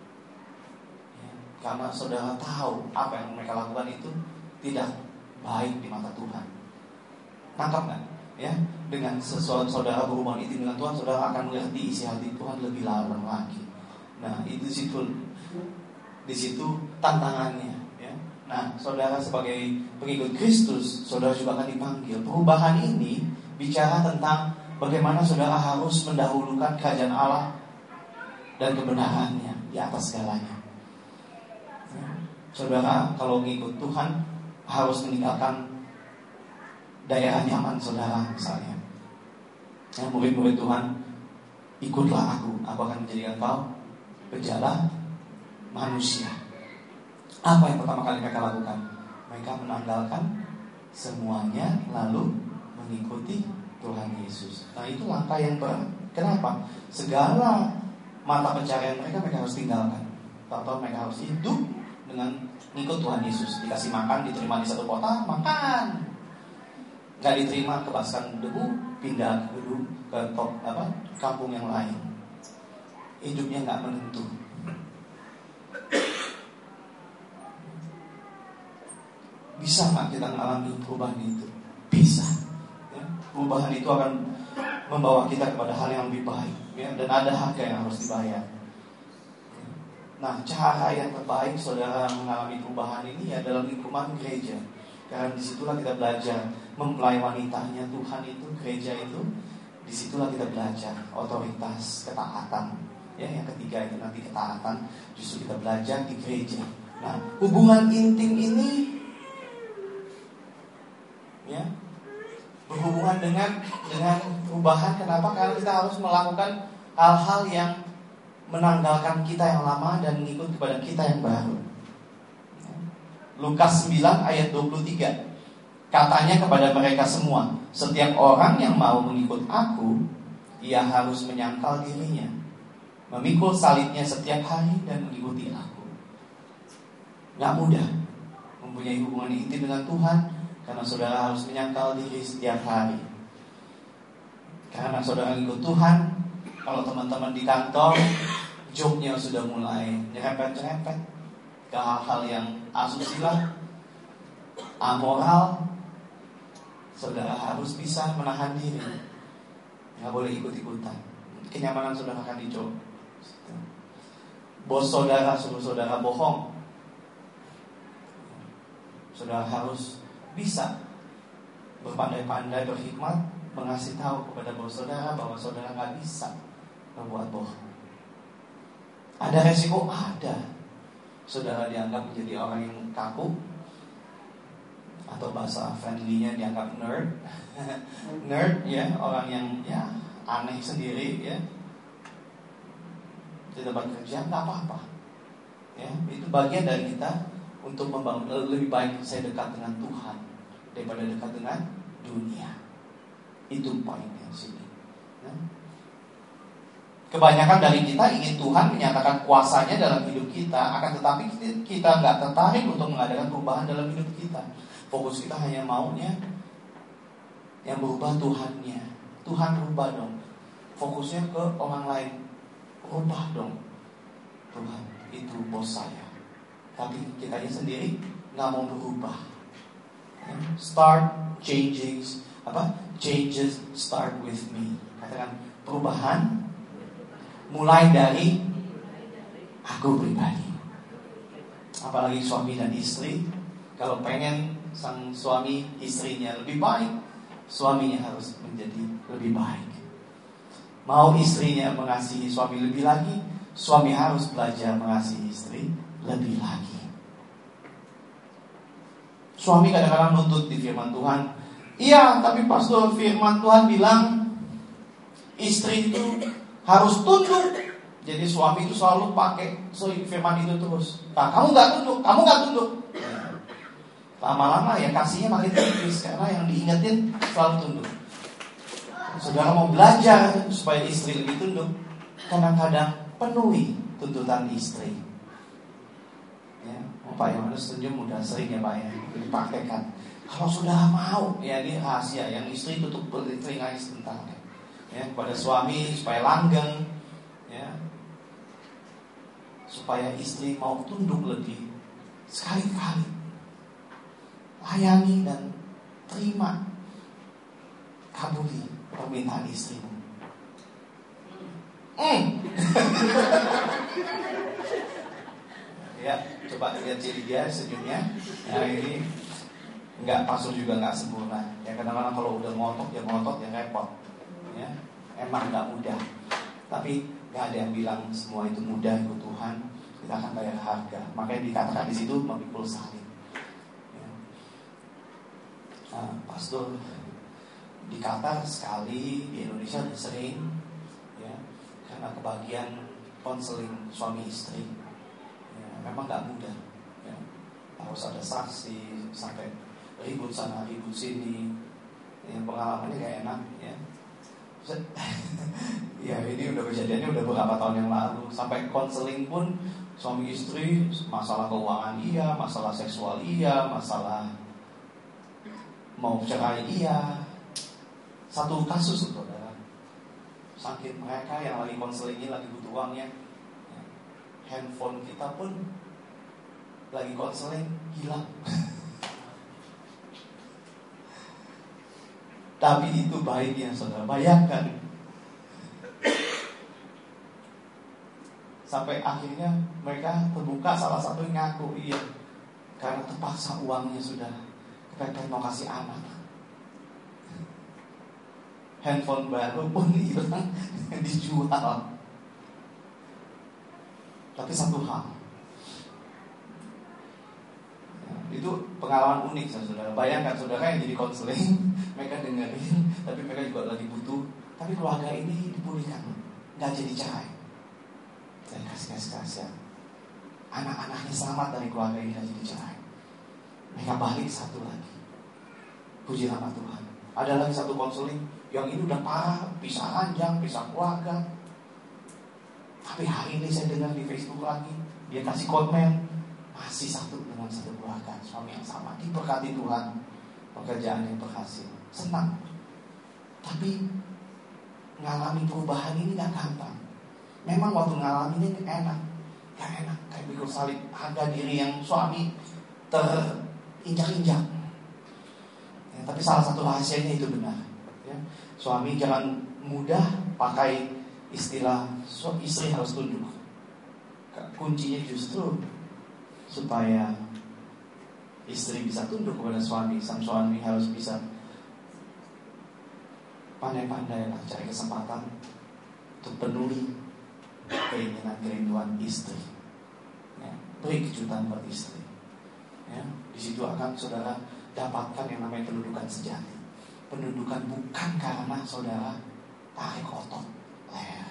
Karena saudara tahu apa yang mereka lakukan itu tidak baik di mata Tuhan. Tangkap gak? Ya, dengan sesuatu saudara berhubungan intim dengan Tuhan, saudara akan mengerti isi hati Tuhan lebih dalam lagi. Nah, itu situ, di situ tantangannya. Ya. Nah, saudara sebagai pengikut Kristus, saudara juga akan dipanggil. Perubahan ini bicara tentang bagaimana saudara harus mendahulukan kerajaan Allah dan kebenarannya di atas segalanya. Saudara kalau mengikut Tuhan harus meninggalkan daerah nyaman saudara misalnya. Ya, murid-murid Tuhan, ikutlah aku, aku akan menjadikan kau penjala manusia. Apa yang pertama kali mereka lakukan? Mereka menanggalkan semuanya lalu mengikuti Tuhan Yesus. Nah itu langkah yang berat. Kenapa? Segala mata pencarian mereka mereka harus tinggalkan. Tahu-tahu mereka harus hidup dengan ngikut Tuhan Yesus. Dikasih makan, diterima di satu kota, makan. Gak diterima, kebaskan debu, pindah ke ke top, apa, kampung yang lain. Hidupnya nggak menentu. Bisa nggak kita mengalami perubahan itu? Bisa. Ya, perubahan itu akan membawa kita kepada hal yang lebih baik, ya, dan ada harga yang harus dibayar. Nah, cara yang terbaik saudara mengalami perubahan ini ya dalam lingkungan gereja. Karena disitulah kita belajar mempelai wanitanya Tuhan itu, gereja itu. Disitulah kita belajar otoritas, ketaatan. Ya, yang ketiga itu nanti ketaatan. Justru kita belajar di gereja. Nah, hubungan intim ini, ya, berhubungan dengan dengan perubahan. Kenapa? Karena kita harus melakukan hal-hal yang menanggalkan kita yang lama dan mengikut kepada kita yang baru. Lukas sembilan ayat dua puluh tiga. Katanya kepada mereka semua, setiap orang yang mau mengikut aku, ia harus menyangkal dirinya, memikul salibnya setiap hari dan mengikuti aku. Gak mudah mempunyai hubungan intim dengan Tuhan, karena saudara harus menyangkal diri setiap hari. Karena saudara ikut Tuhan, kalau teman-teman di kantor jobnya sudah mulai nyerempet-nyerempet ke hal-hal yang asusila, amoral, saudara harus bisa menahan diri. Gak boleh ikut-ikutan. Kenyamanan saudara akan dicoba. Bos saudara suruh saudara bohong, saudara harus bisa berpandai-pandai, berhikmat, mengasih tahu kepada bos saudara bahwa saudara gak bisa membuat bohong. Ada resiko? Ada. Saudara dianggap menjadi orang yang kaku, atau bahasa friendly-nya dianggap nerd. Nerd, ya, orang yang ya aneh sendiri, ya. Di tempat kerja gak apa-apa, ya. Itu bagian dari kita untuk membangun. Lebih baik saya dekat dengan Tuhan daripada dekat dengan dunia. Itu poinnya sini, ya. Kebanyakan dari kita ingin Tuhan menyatakan kuasanya dalam hidup kita, akan tetapi kita nggak tertarik untuk mengadakan perubahan dalam hidup kita. Fokus kita hanya maunya yang berubah Tuhannya. Tuhan rubah dong. Fokusnya ke orang lain. Rubah dong Tuhan, itu bos saya. Tapi kitanya sendiri nggak mau berubah. Start changing, apa? Changes start with me. Katakan perubahan mulai dari aku pribadi. Apalagi suami dan istri, kalau pengen sang suami istrinya lebih baik, suaminya harus menjadi lebih baik. Mau istrinya mengasihi suami lebih lagi, suami harus belajar mengasihi istri lebih lagi. Suami kadang-kadang nuntut di firman Tuhan, iya, tapi pastor, firman Tuhan bilang istri itu harus tunduk. Jadi suami itu selalu pakai firman itu terus. Nah, kamu gak tunduk, kamu gak tunduk. Lama-lama ya kasihnya makin tipis, karena yang diingetin selalu tunduk. Saudara mau belajar supaya istri lebih tunduk, kadang-kadang penuhi tuntutan istri. Ya, Pak Yohanes senyum udah sering ya Pak ya, dipraktekkan. Kalau saudara mau, ya ini rahasia, yang istri tutup telinganya sebentar. Ya, kepada suami supaya langgeng, ya, supaya istri mau tunduk lebih. Sekali-kali layani dan terima, kabuli permintaan istrimu. Mm. Ya, coba lihat ciri dia senyumnya. Nah ini nggak pasur juga nggak sempurna. Ya kadang-kadang kalau udah ngotot ya ngotot ya repot. Ya, emang nggak mudah. Tapi nggak ada yang bilang semua itu mudah ikut Tuhan. Kita akan bayar harga. Makanya dikatakan di situ memikul salib. Ya. Nah, pastor di Qatar sekali, di Indonesia udah sering, ya, karena kebagian konseling suami istri. Ya, memang nggak mudah. Ya. Harus ada saksi sampai ribut sana ribut sini. Ya, pengalamannya gak enak. Ya. Ya ini udah kejadiannya udah beberapa tahun yang lalu. Sampai konseling pun suami istri, masalah keuangan iya, masalah seksual iya, masalah mau cerai iya. Satu kasus saudara, sakit mereka yang lagi konselingnya, lagi butuh uangnya, handphone kita pun lagi konseling hilang. Tapi itu baiknya saudara, bayangkan sampai akhirnya mereka terbuka, salah satu yang ngaku iya karena terpaksa uangnya sudah kepepet mau kasih anak. Handphone baru pun hilang, dijual. Tapi satu hal, itu pengalaman unik saudara. Bayangkan saudara yang jadi konseling, mereka dengerin, tapi mereka juga lagi butuh. Tapi keluarga ini dipulihkan, nggak jadi cerai. Dan kasih-kasih anak-anaknya selamat dari keluarga ini, nggak jadi cerai. Mereka balik satu lagi. Puji nama Tuhan. Ada lagi satu konseling yang ini udah parah, pisah ranjang, pisah keluarga. Tapi hari ini saya dengar di Facebook lagi, dia kasih komen, masih satu dengan satu keluarga, suami yang sama, diberkati Tuhan, pekerjaan yang berhasil, senang. Tapi ngalami perubahan ini gak gampang. Memang waktu ngalami ini enak, gak enak, kayak pikul salib, harga diri yang suami terinjak-injak. Ya, tapi salah satu rahasianya itu benar. Ya, suami jangan mudah pakai istilah so, istri harus tunduk. Kuncinya justru supaya istri bisa tunduk kepada suami, sang suami harus bisa pandai-pandai lah cari kesempatan untuk penuhi keinginan kerinduan istri. Ya, beri kejutan buat istri. Ya, di situ akan saudara dapatkan yang namanya pendudukan sejati. Pendudukan bukan karena saudara tarik otot. Eh.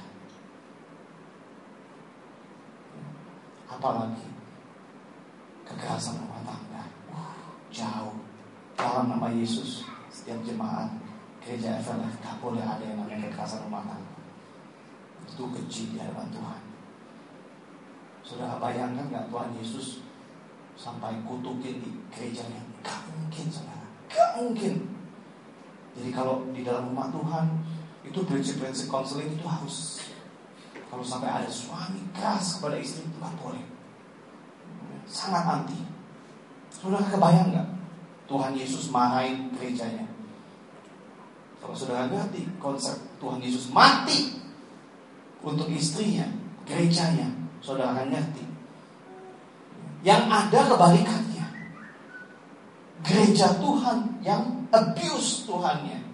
Apalagi kekerasan rumah tangga, uh, jauh. Dalam nama Yesus, setiap jemaat gereja F L F tak boleh ada yang namanya kekerasan rumah tangga. Itu keji di hadapan Tuhan. Saudara bayangkan gak Tuhan Yesus sampai kutukin di gerejanya? Gak mungkin saudara, gak mungkin. Jadi kalau di dalam rumah Tuhan, itu prinsip-prinsip konseling itu harus. Kalau sampai ada suami keras kepada istri itu gak boleh. Sangat anti. Saudara kebayang gak Tuhan Yesus marahin gerejanya? Kalau saudara ngerti konsep Tuhan Yesus mati untuk istrinya, gerejanya, saudara akan ngerti. Yang ada kebalikannya. Gereja Tuhan yang abuse Tuhannya.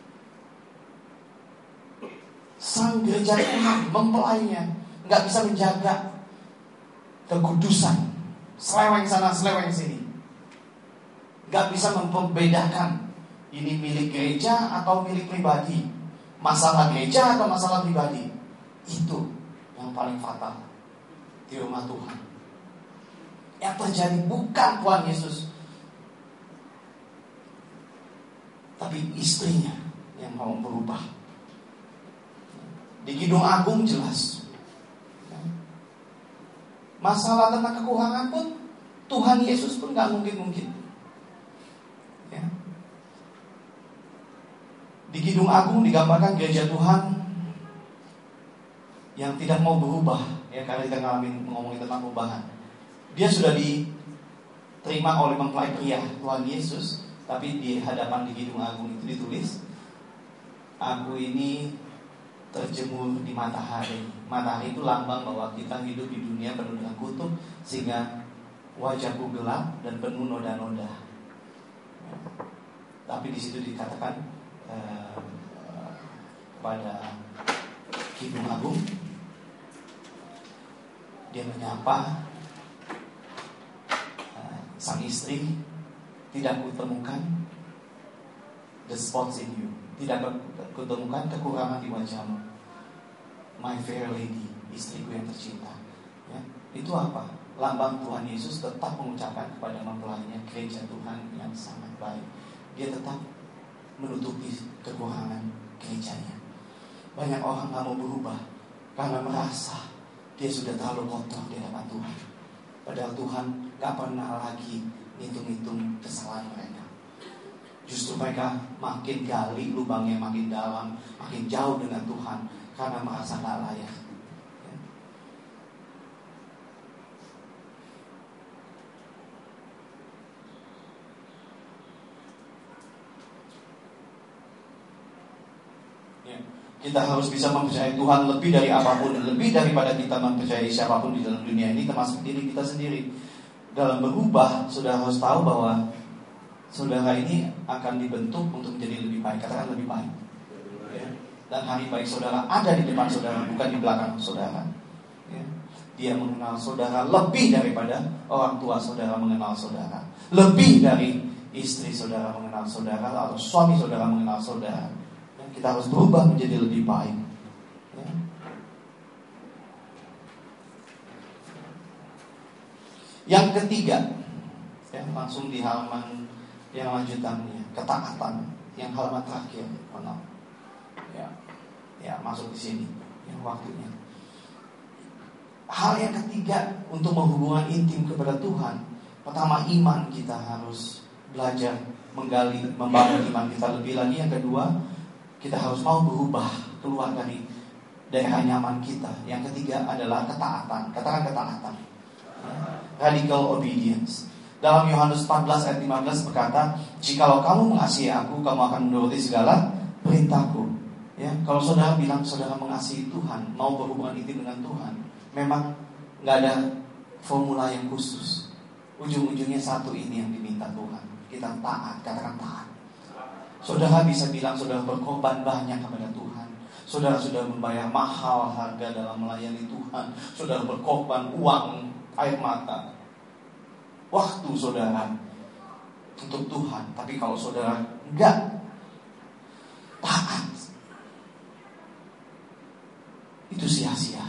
Sang gereja Tuhan mempelainya nggak bisa menjaga kekudusan, seleweng sana seleweng sini, nggak bisa membedakan ini milik gereja atau milik pribadi, masalah gereja atau masalah pribadi. Itu yang paling fatal di rumah Tuhan. Yang terjadi bukan Tuhan Yesus, tapi istrinya yang mau berubah. Di Kidung Agung jelas. Masalah tentang kekurangan pun Tuhan Yesus pun gak mungkin-mungkin. Ya. Di Kidung Agung digambarkan gereja Tuhan yang tidak mau berubah. Ya, karena kita ngalamin ngomongin tentang perubahan. Dia sudah diterima oleh mempelai pria Tuhan Yesus, tapi di hadapan di Kidung Agung itu ditulis, aku ini terjemur di matahari. Matahari itu lambang bahwa kita hidup di dunia penuh dengan kutuk, sehingga wajahku gelap dan penuh noda-noda. Tapi di situ dikatakan eh, kepada Kidung Agung, dia menyapa eh, sang istri, tidak kutemukan the spots in you, tidak kutemukan kekurangan di wajahmu, my fair lady, istriku yang tercinta. Ya, itu apa? Lambang Tuhan Yesus tetap mengucapkan kepada mempelainya, gereja Tuhan yang sangat baik. Dia tetap menutupi kekurangan gerejanya. Banyak orang gak mau berubah karena merasa dia sudah terlalu kotor di hadapan Tuhan. Padahal Tuhan gak pernah lagi hitung-hitung kesalahan mereka. Justru mereka makin gali lubangnya makin dalam, makin jauh dengan Tuhan karena merasa tak layak. Ya. Kita harus bisa mempercayai Tuhan lebih dari apapun, lebih daripada kita mempercayai siapapun di dalam dunia ini, termasuk diri kita sendiri. Dalam berubah, saudara harus tahu bahwa saudara ini akan dibentuk untuk menjadi lebih baik. Katakan lebih baik. Ya. Dan hari baik saudara ada di depan saudara, bukan di belakang saudara. Ya. Dia mengenal saudara lebih daripada orang tua saudara mengenal saudara, lebih dari istri saudara mengenal saudara, atau suami saudara mengenal saudara. Kita harus berubah menjadi lebih baik. Ya. Yang ketiga, ya, langsung di halaman yang lanjutannya, ketaatan. Yang halaman terakhir, oh, ya, ya masuk di sini, yang waktunya. Hal yang ketiga untuk menghubungkan intim kepada Tuhan, pertama iman kita harus belajar menggali, membangun iman kita lebih lagi. Yang kedua, kita harus mau berubah keluar dari daerah nyaman kita. Yang ketiga adalah ketaatan. Katakan ketaatan. Radical obedience. Dalam Yohanes empat belas ayat lima belas berkata, "Jikalau kamu mengasihi aku, kamu akan menuruti segala perintahku." Ya, kalau saudara bilang saudara mengasihi Tuhan, mau berhubungan intim dengan Tuhan, memang nggak ada formula yang khusus. Ujung-ujungnya satu ini yang diminta Tuhan. Kita taat. Katakan taat. Saudara bisa bilang saudara berkorban banyak kepada Tuhan. Saudara sudah membayar mahal harga dalam melayani Tuhan. Saudara berkorban uang, air mata, waktu saudara untuk Tuhan. Tapi kalau saudara enggak taat, itu sia-sia.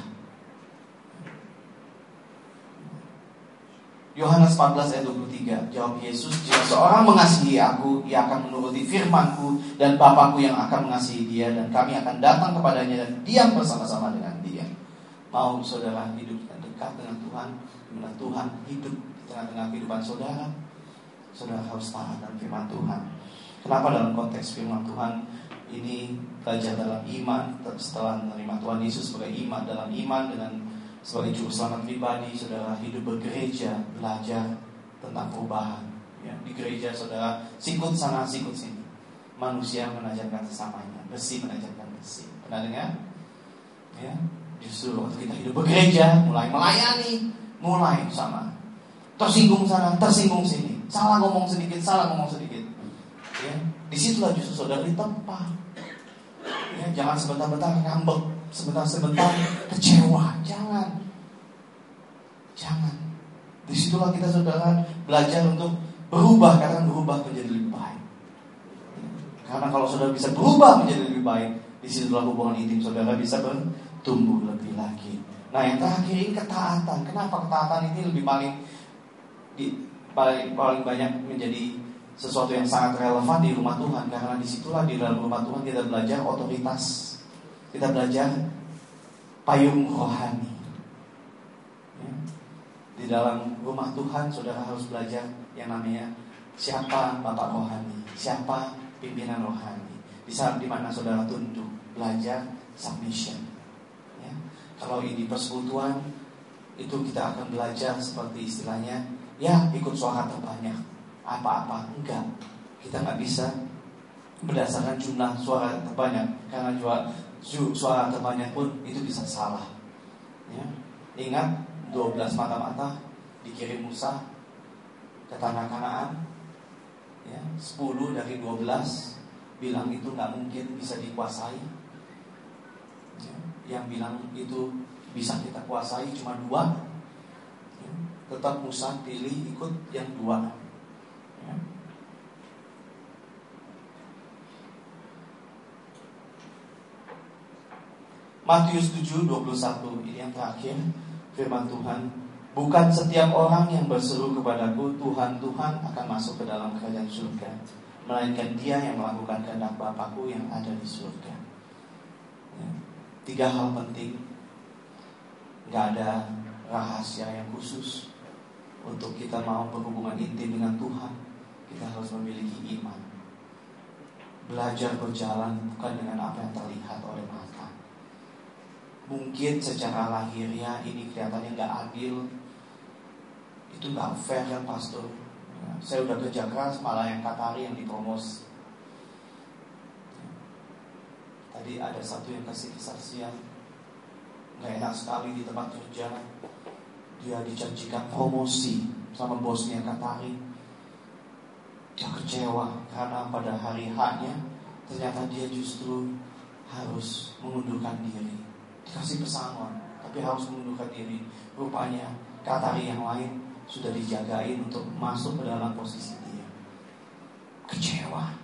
Yohanes empat belas ayat dua puluh tiga, jawab Yesus, "Jika seorang mengasihi aku, ia akan menuruti firman-Ku, dan Bapa-Ku yang akan mengasihi dia, dan kami akan datang kepadanya dan diam bersama-sama dengan dia." Mau saudara hidup dekat dengan Tuhan, dimana Tuhan hidup di tengah-tengah kehidupan saudara, saudara harus taat dalam firman Tuhan. Kenapa dalam konteks firman Tuhan ini belajar dalam iman, setelah menerima Tuhan Yesus sebagai iman dalam iman dengan sebagai juru selamat pribadi, saudara hidup bergereja, belajar tentang perubahan. Ya, di gereja saudara sikut sana sikut sini, manusia menajarkan sesamanya, besi menajarkan besi. Pernah dengar? Ya, justru waktu kita hidup bergereja, mulai melayani, mulai sama, tersinggung sana, tersinggung sini, salah ngomong sedikit, salah ngomong sedikit. Ya, disitulah justru saudara ditempa. Ya, jangan sebentar-bentar ngambek, sebentar-sebentar kecewa. Jangan. Jangan. Disitulah kita saudara belajar untuk berubah. Katakan berubah menjadi lebih baik. Karena kalau saudara bisa berubah menjadi lebih baik, disitulah hubungan intim saudara bisa bertumbuh lebih lagi. Nah yang terakhir ini ketaatan. Kenapa ketaatan ini lebih paling di, paling, paling banyak menjadi sesuatu yang sangat relevan di rumah Tuhan? Karena disitulah di dalam rumah Tuhan kita belajar otoritas. Kita belajar payung rohani. Ya. Di dalam rumah Tuhan saudara harus belajar yang namanya siapa bapak rohani, siapa pimpinan rohani. Di saat dimana saudara tunduk, belajar submission. Ya. Kalau ini persekutuan, itu kita akan belajar seperti istilahnya, ya ikut suara terbanyak. Apa-apa enggak, kita nggak bisa berdasarkan jumlah suara terbanyak, karena jual suara terbanyak pun itu bisa salah. Ya. Ingat dua belas mata-mata dikirim Musa ke tanah Kanaan. Ya, sepuluh dari dua belas bilang itu nggak mungkin bisa dikuasai. Ya, yang bilang itu bisa kita kuasai cuma dua. Ya, tetap Musa pilih ikut yang dua. Ya. Matius tujuh dua puluh satu, ini yang terakhir firman Tuhan, "Bukan setiap orang yang berseru kepadaku Tuhan, Tuhan akan masuk ke dalam kerajaan surga, melainkan dia yang melakukan kehendak Bapa-Ku yang ada di surga." Ya. Tiga hal penting. Gak ada rahasia yang khusus. Untuk kita mau berhubungan intim dengan Tuhan, kita harus memiliki iman. belajar berjalan bukan dengan apa yang terlihat oleh mata. Mungkin secara lahiriah ini kelihatannya gak adil, itu gak fair kan pastor ya, saya udah kerja keras malah yang Katari yang dipromos. Tadi ada satu yang kasih kesaksian, gak enak sekali di tempat kerja. Dia dijanjikan promosi sama bosnya Katari. Dia kecewa karena pada hari H-nya ternyata dia justru harus mengundurkan diri. Dikasih pesangon, tapi harus mengundurkan diri. Rupanya Katari yang lain sudah dijagain untuk masuk ke dalam posisi dia. Kecewa.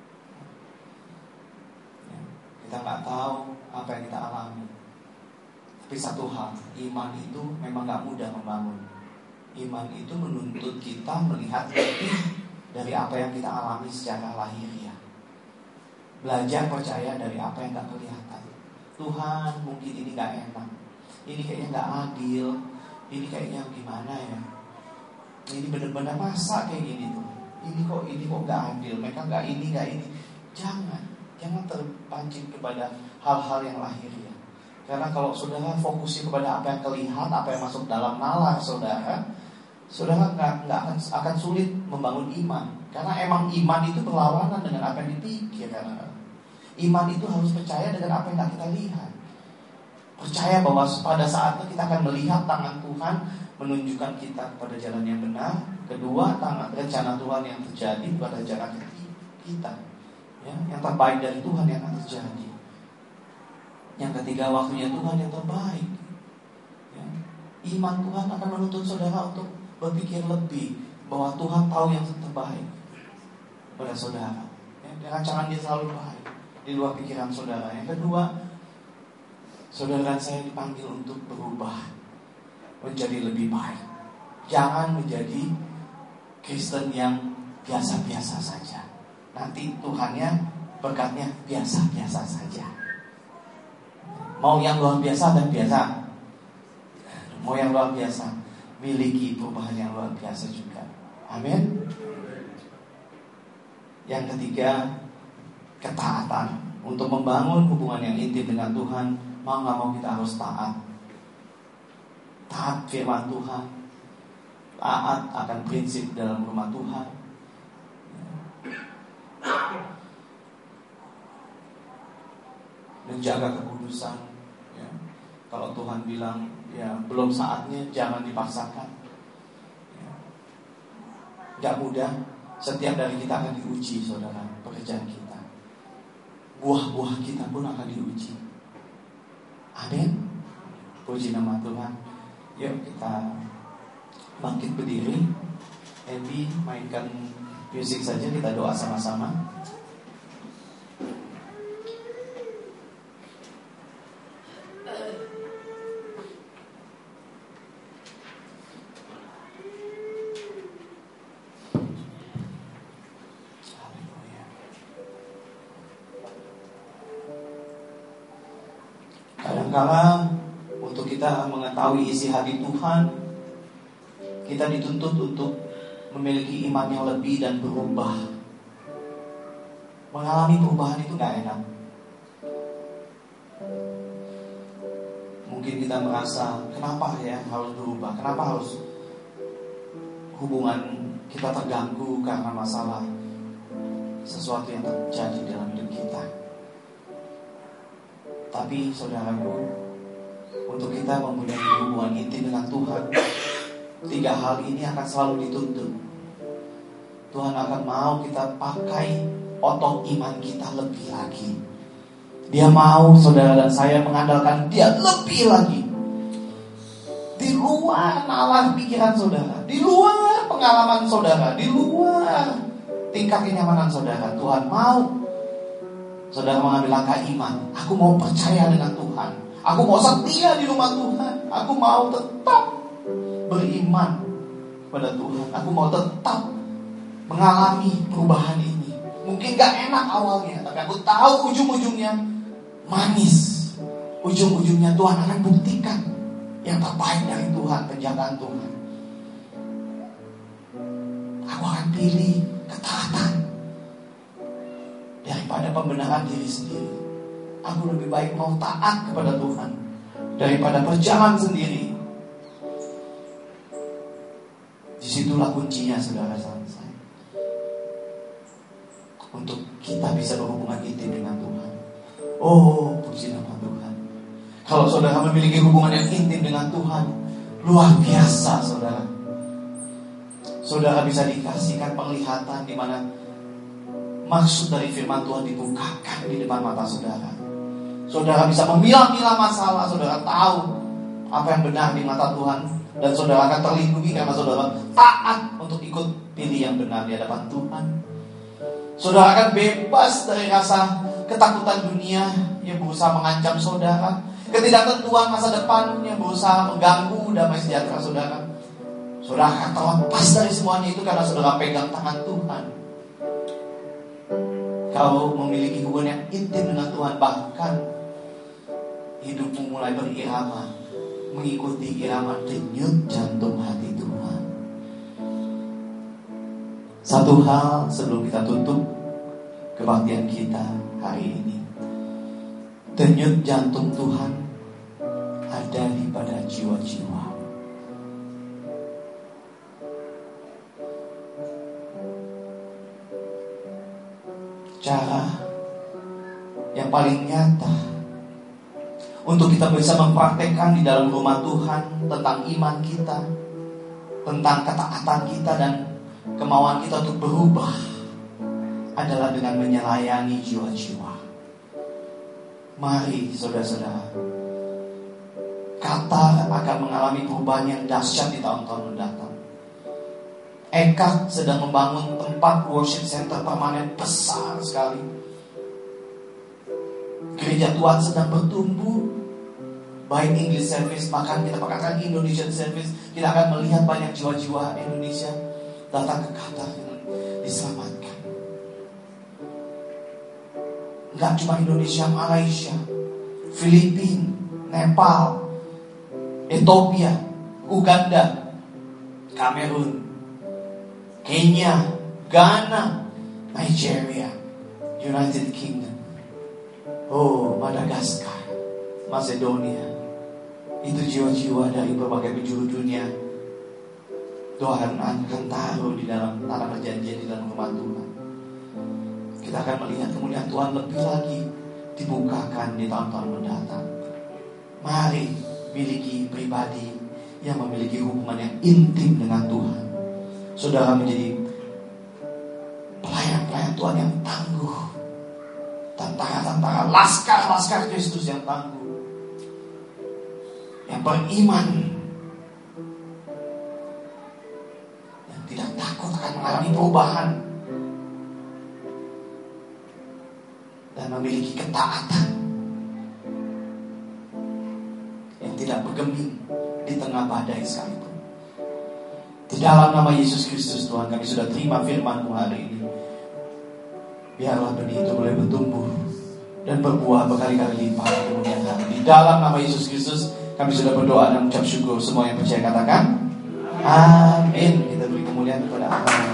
Ya, kita nggak tahu apa yang kita alami. Tapi satu hal, iman itu memang gak mudah membangun. Iman itu menuntut kita melihat lebih dari apa yang kita alami secara lahiriah. Belajar percaya dari apa yang gak kelihatan. Tuhan, mungkin ini gak enak, ini kayaknya gak adil, ini kayaknya gimana ya, ini benar-benar masa kayak gini tuh, ini kok ini kok gak adil, mereka gak ini gak ini. Jangan, jangan terpancing kepada hal-hal yang lahiriah. Karena kalau saudara fokusnya kepada apa yang terlihat, apa yang masuk dalam nalar saudara, saudara nggak nggak akan, akan sulit membangun iman. Karena emang iman itu berlawanan dengan apa yang dipikir. Karena iman itu harus percaya dengan apa yang nggak kita lihat. Percaya bahwa pada saatnya kita akan melihat tangan Tuhan menunjukkan kita kepada jalan yang benar. Kedua, tangan rencana Tuhan yang terjadi pada jalan kita, ya, yang terbaik dari Tuhan yang akan terjadi. Yang ketiga, waktunya Tuhan yang terbaik ya. Iman Tuhan akan menuntut saudara untuk berpikir lebih bahwa Tuhan tahu yang terbaik pada saudara ya. Rancangan dia selalu baik di luar pikiran saudara. Yang kedua, saudara saya dipanggil untuk berubah menjadi lebih baik. Jangan menjadi Kristen yang biasa-biasa saja. Nanti Tuhannya berkatnya biasa-biasa saja. Mau yang luar biasa dan biasa. Mau yang luar biasa, miliki perubahan yang luar biasa juga. Amin. Yang ketiga, ketaatan. Untuk membangun hubungan yang intim dengan Tuhan, mau gak mau kita harus taat. Taat firman Tuhan, taat akan prinsip dalam rumah Tuhan. Menjaga kekudusan. Kalau Tuhan bilang ya belum saatnya, jangan dipaksakan ya. Gak mudah. Setiap dari kita akan diuji saudara, pekerjaan kita, buah-buah kita pun akan diuji. Amin. Puji nama Tuhan. Yuk kita bangkit berdiri. Ebi mainkan musik saja, kita doa sama-sama. Kadang-kadang untuk kita mengetahui isi hati Tuhan, kita dituntut untuk memiliki iman yang lebih dan berubah. Mengalami perubahan itu gak enak. Mungkin kita merasa, kenapa ya harus berubah? Kenapa harus hubungan kita terganggu karena masalah sesuatu yang terjadi dalam hidup kita? Tapi saudaraku, untuk kita mempunyai hubungan intim dengan Tuhan, tiga hal ini akan selalu dituntut. Tuhan akan mau kita pakai otot iman kita lebih lagi. Dia mau saudara dan saya mengandalkan Dia lebih lagi. Di luar nalar pikiran saudara, di luar pengalaman saudara, di luar tingkat kenyamanan saudara, Tuhan mau saudara mengambil langkah iman. Aku mau percaya dengan Tuhan. Aku mau setia di rumah Tuhan. Aku mau tetap beriman pada Tuhan. Aku mau tetap mengalami perubahan ini. Mungkin gak enak awalnya, tapi aku tahu ujung-ujungnya manis. Ujung-ujungnya Tuhan akan buktikan yang terbaik dari Tuhan, penjagaan Tuhan. Aku akan pilih ketaatan daripada daripada pembenaran diri sendiri. Aku lebih baik mau taat kepada Tuhan daripada berjalan sendiri. Disitulah kuncinya, saudara saya, untuk kita bisa berhubungan intim dengan Tuhan. Oh, puji nama Tuhan. Kalau saudara memiliki hubungan yang intim dengan Tuhan, luar biasa, saudara. Saudara bisa dikasihkan penglihatan di mana maksud dari firman Tuhan dibukakan di depan mata saudara. Saudara bisa memilah-milah masalah. Saudara tahu apa yang benar di mata Tuhan, dan saudara akan terlindungi karena saudara taat untuk ikut pilih yang benar di hadapan Tuhan. Saudara akan bebas dari rasa ketakutan dunia yang berusaha mengancam saudara, ketidaktentuan masa depan yang berusaha mengganggu damai sejahtera saudara. Saudara akan terlepas dari semuanya itu karena saudara pegang tangan Tuhan. Kau memiliki hubungan yang intim dengan Tuhan, bahkan hidupmu mulai berirama mengikuti irama denyut jantung hati Tuhan. Satu hal sebelum kita tutup kebaktian kita hari ini, denyut jantung Tuhan ada di pada jiwa-jiwa. Cara yang paling nyata untuk kita bisa mempraktekkan di dalam rumah Tuhan tentang iman kita, tentang ketaatan kita dan kemauan kita untuk berubah adalah dengan menyelayani jiwa-jiwa. Mari saudara-saudara, Qatar akan mengalami perubahan yang dahsyat di tahun-tahun mendatang. Eka sedang membangun tempat worship center permanen besar sekali. Gereja Tuhan sedang bertumbuh, baik English service, bahkan kita pakaikan Indonesian service. Kita akan melihat banyak jiwa-jiwa Indonesia datang ke Qatar yang diselamatkan. Enggak cuma Indonesia, Malaysia, Filipina, Nepal, Ethiopia, Uganda, Kamerun, Kenya, Ghana, Nigeria, United Kingdom, oh Madagaskar, Macedonia. Itu jiwa-jiwa dari berbagai penjuru dunia Tuhan akan taruh di dalam tanah perjanjian, di dalam rumah Tuhan. Kita akan melihat kemuliaan Tuhan lebih lagi dibukakan di tahun-tahun mendatang. Mari miliki pribadi yang memiliki hubungan yang intim dengan Tuhan. Saudara menjadi pelayan-pelayan Tuhan yang tangguh, tentara-tentara, laskar-laskar Kristus yang tangguh, yang beriman, yang tidak takut akan mengalami perubahan, dan memiliki ketaatan yang tidak bergeming di tengah badai sekalipun. Di dalam nama Yesus Kristus Tuhan, kami sudah terima firman-Mu hari ini. Biarlah benih itu boleh bertumbuh dan berbuah berkali-kali lipat di kemudian hari. Di dalam nama Yesus Kristus kami sudah berdoa dan mengucap syukur. Semua yang percaya katakan amin. Kita beri kemuliaan kepada Allah.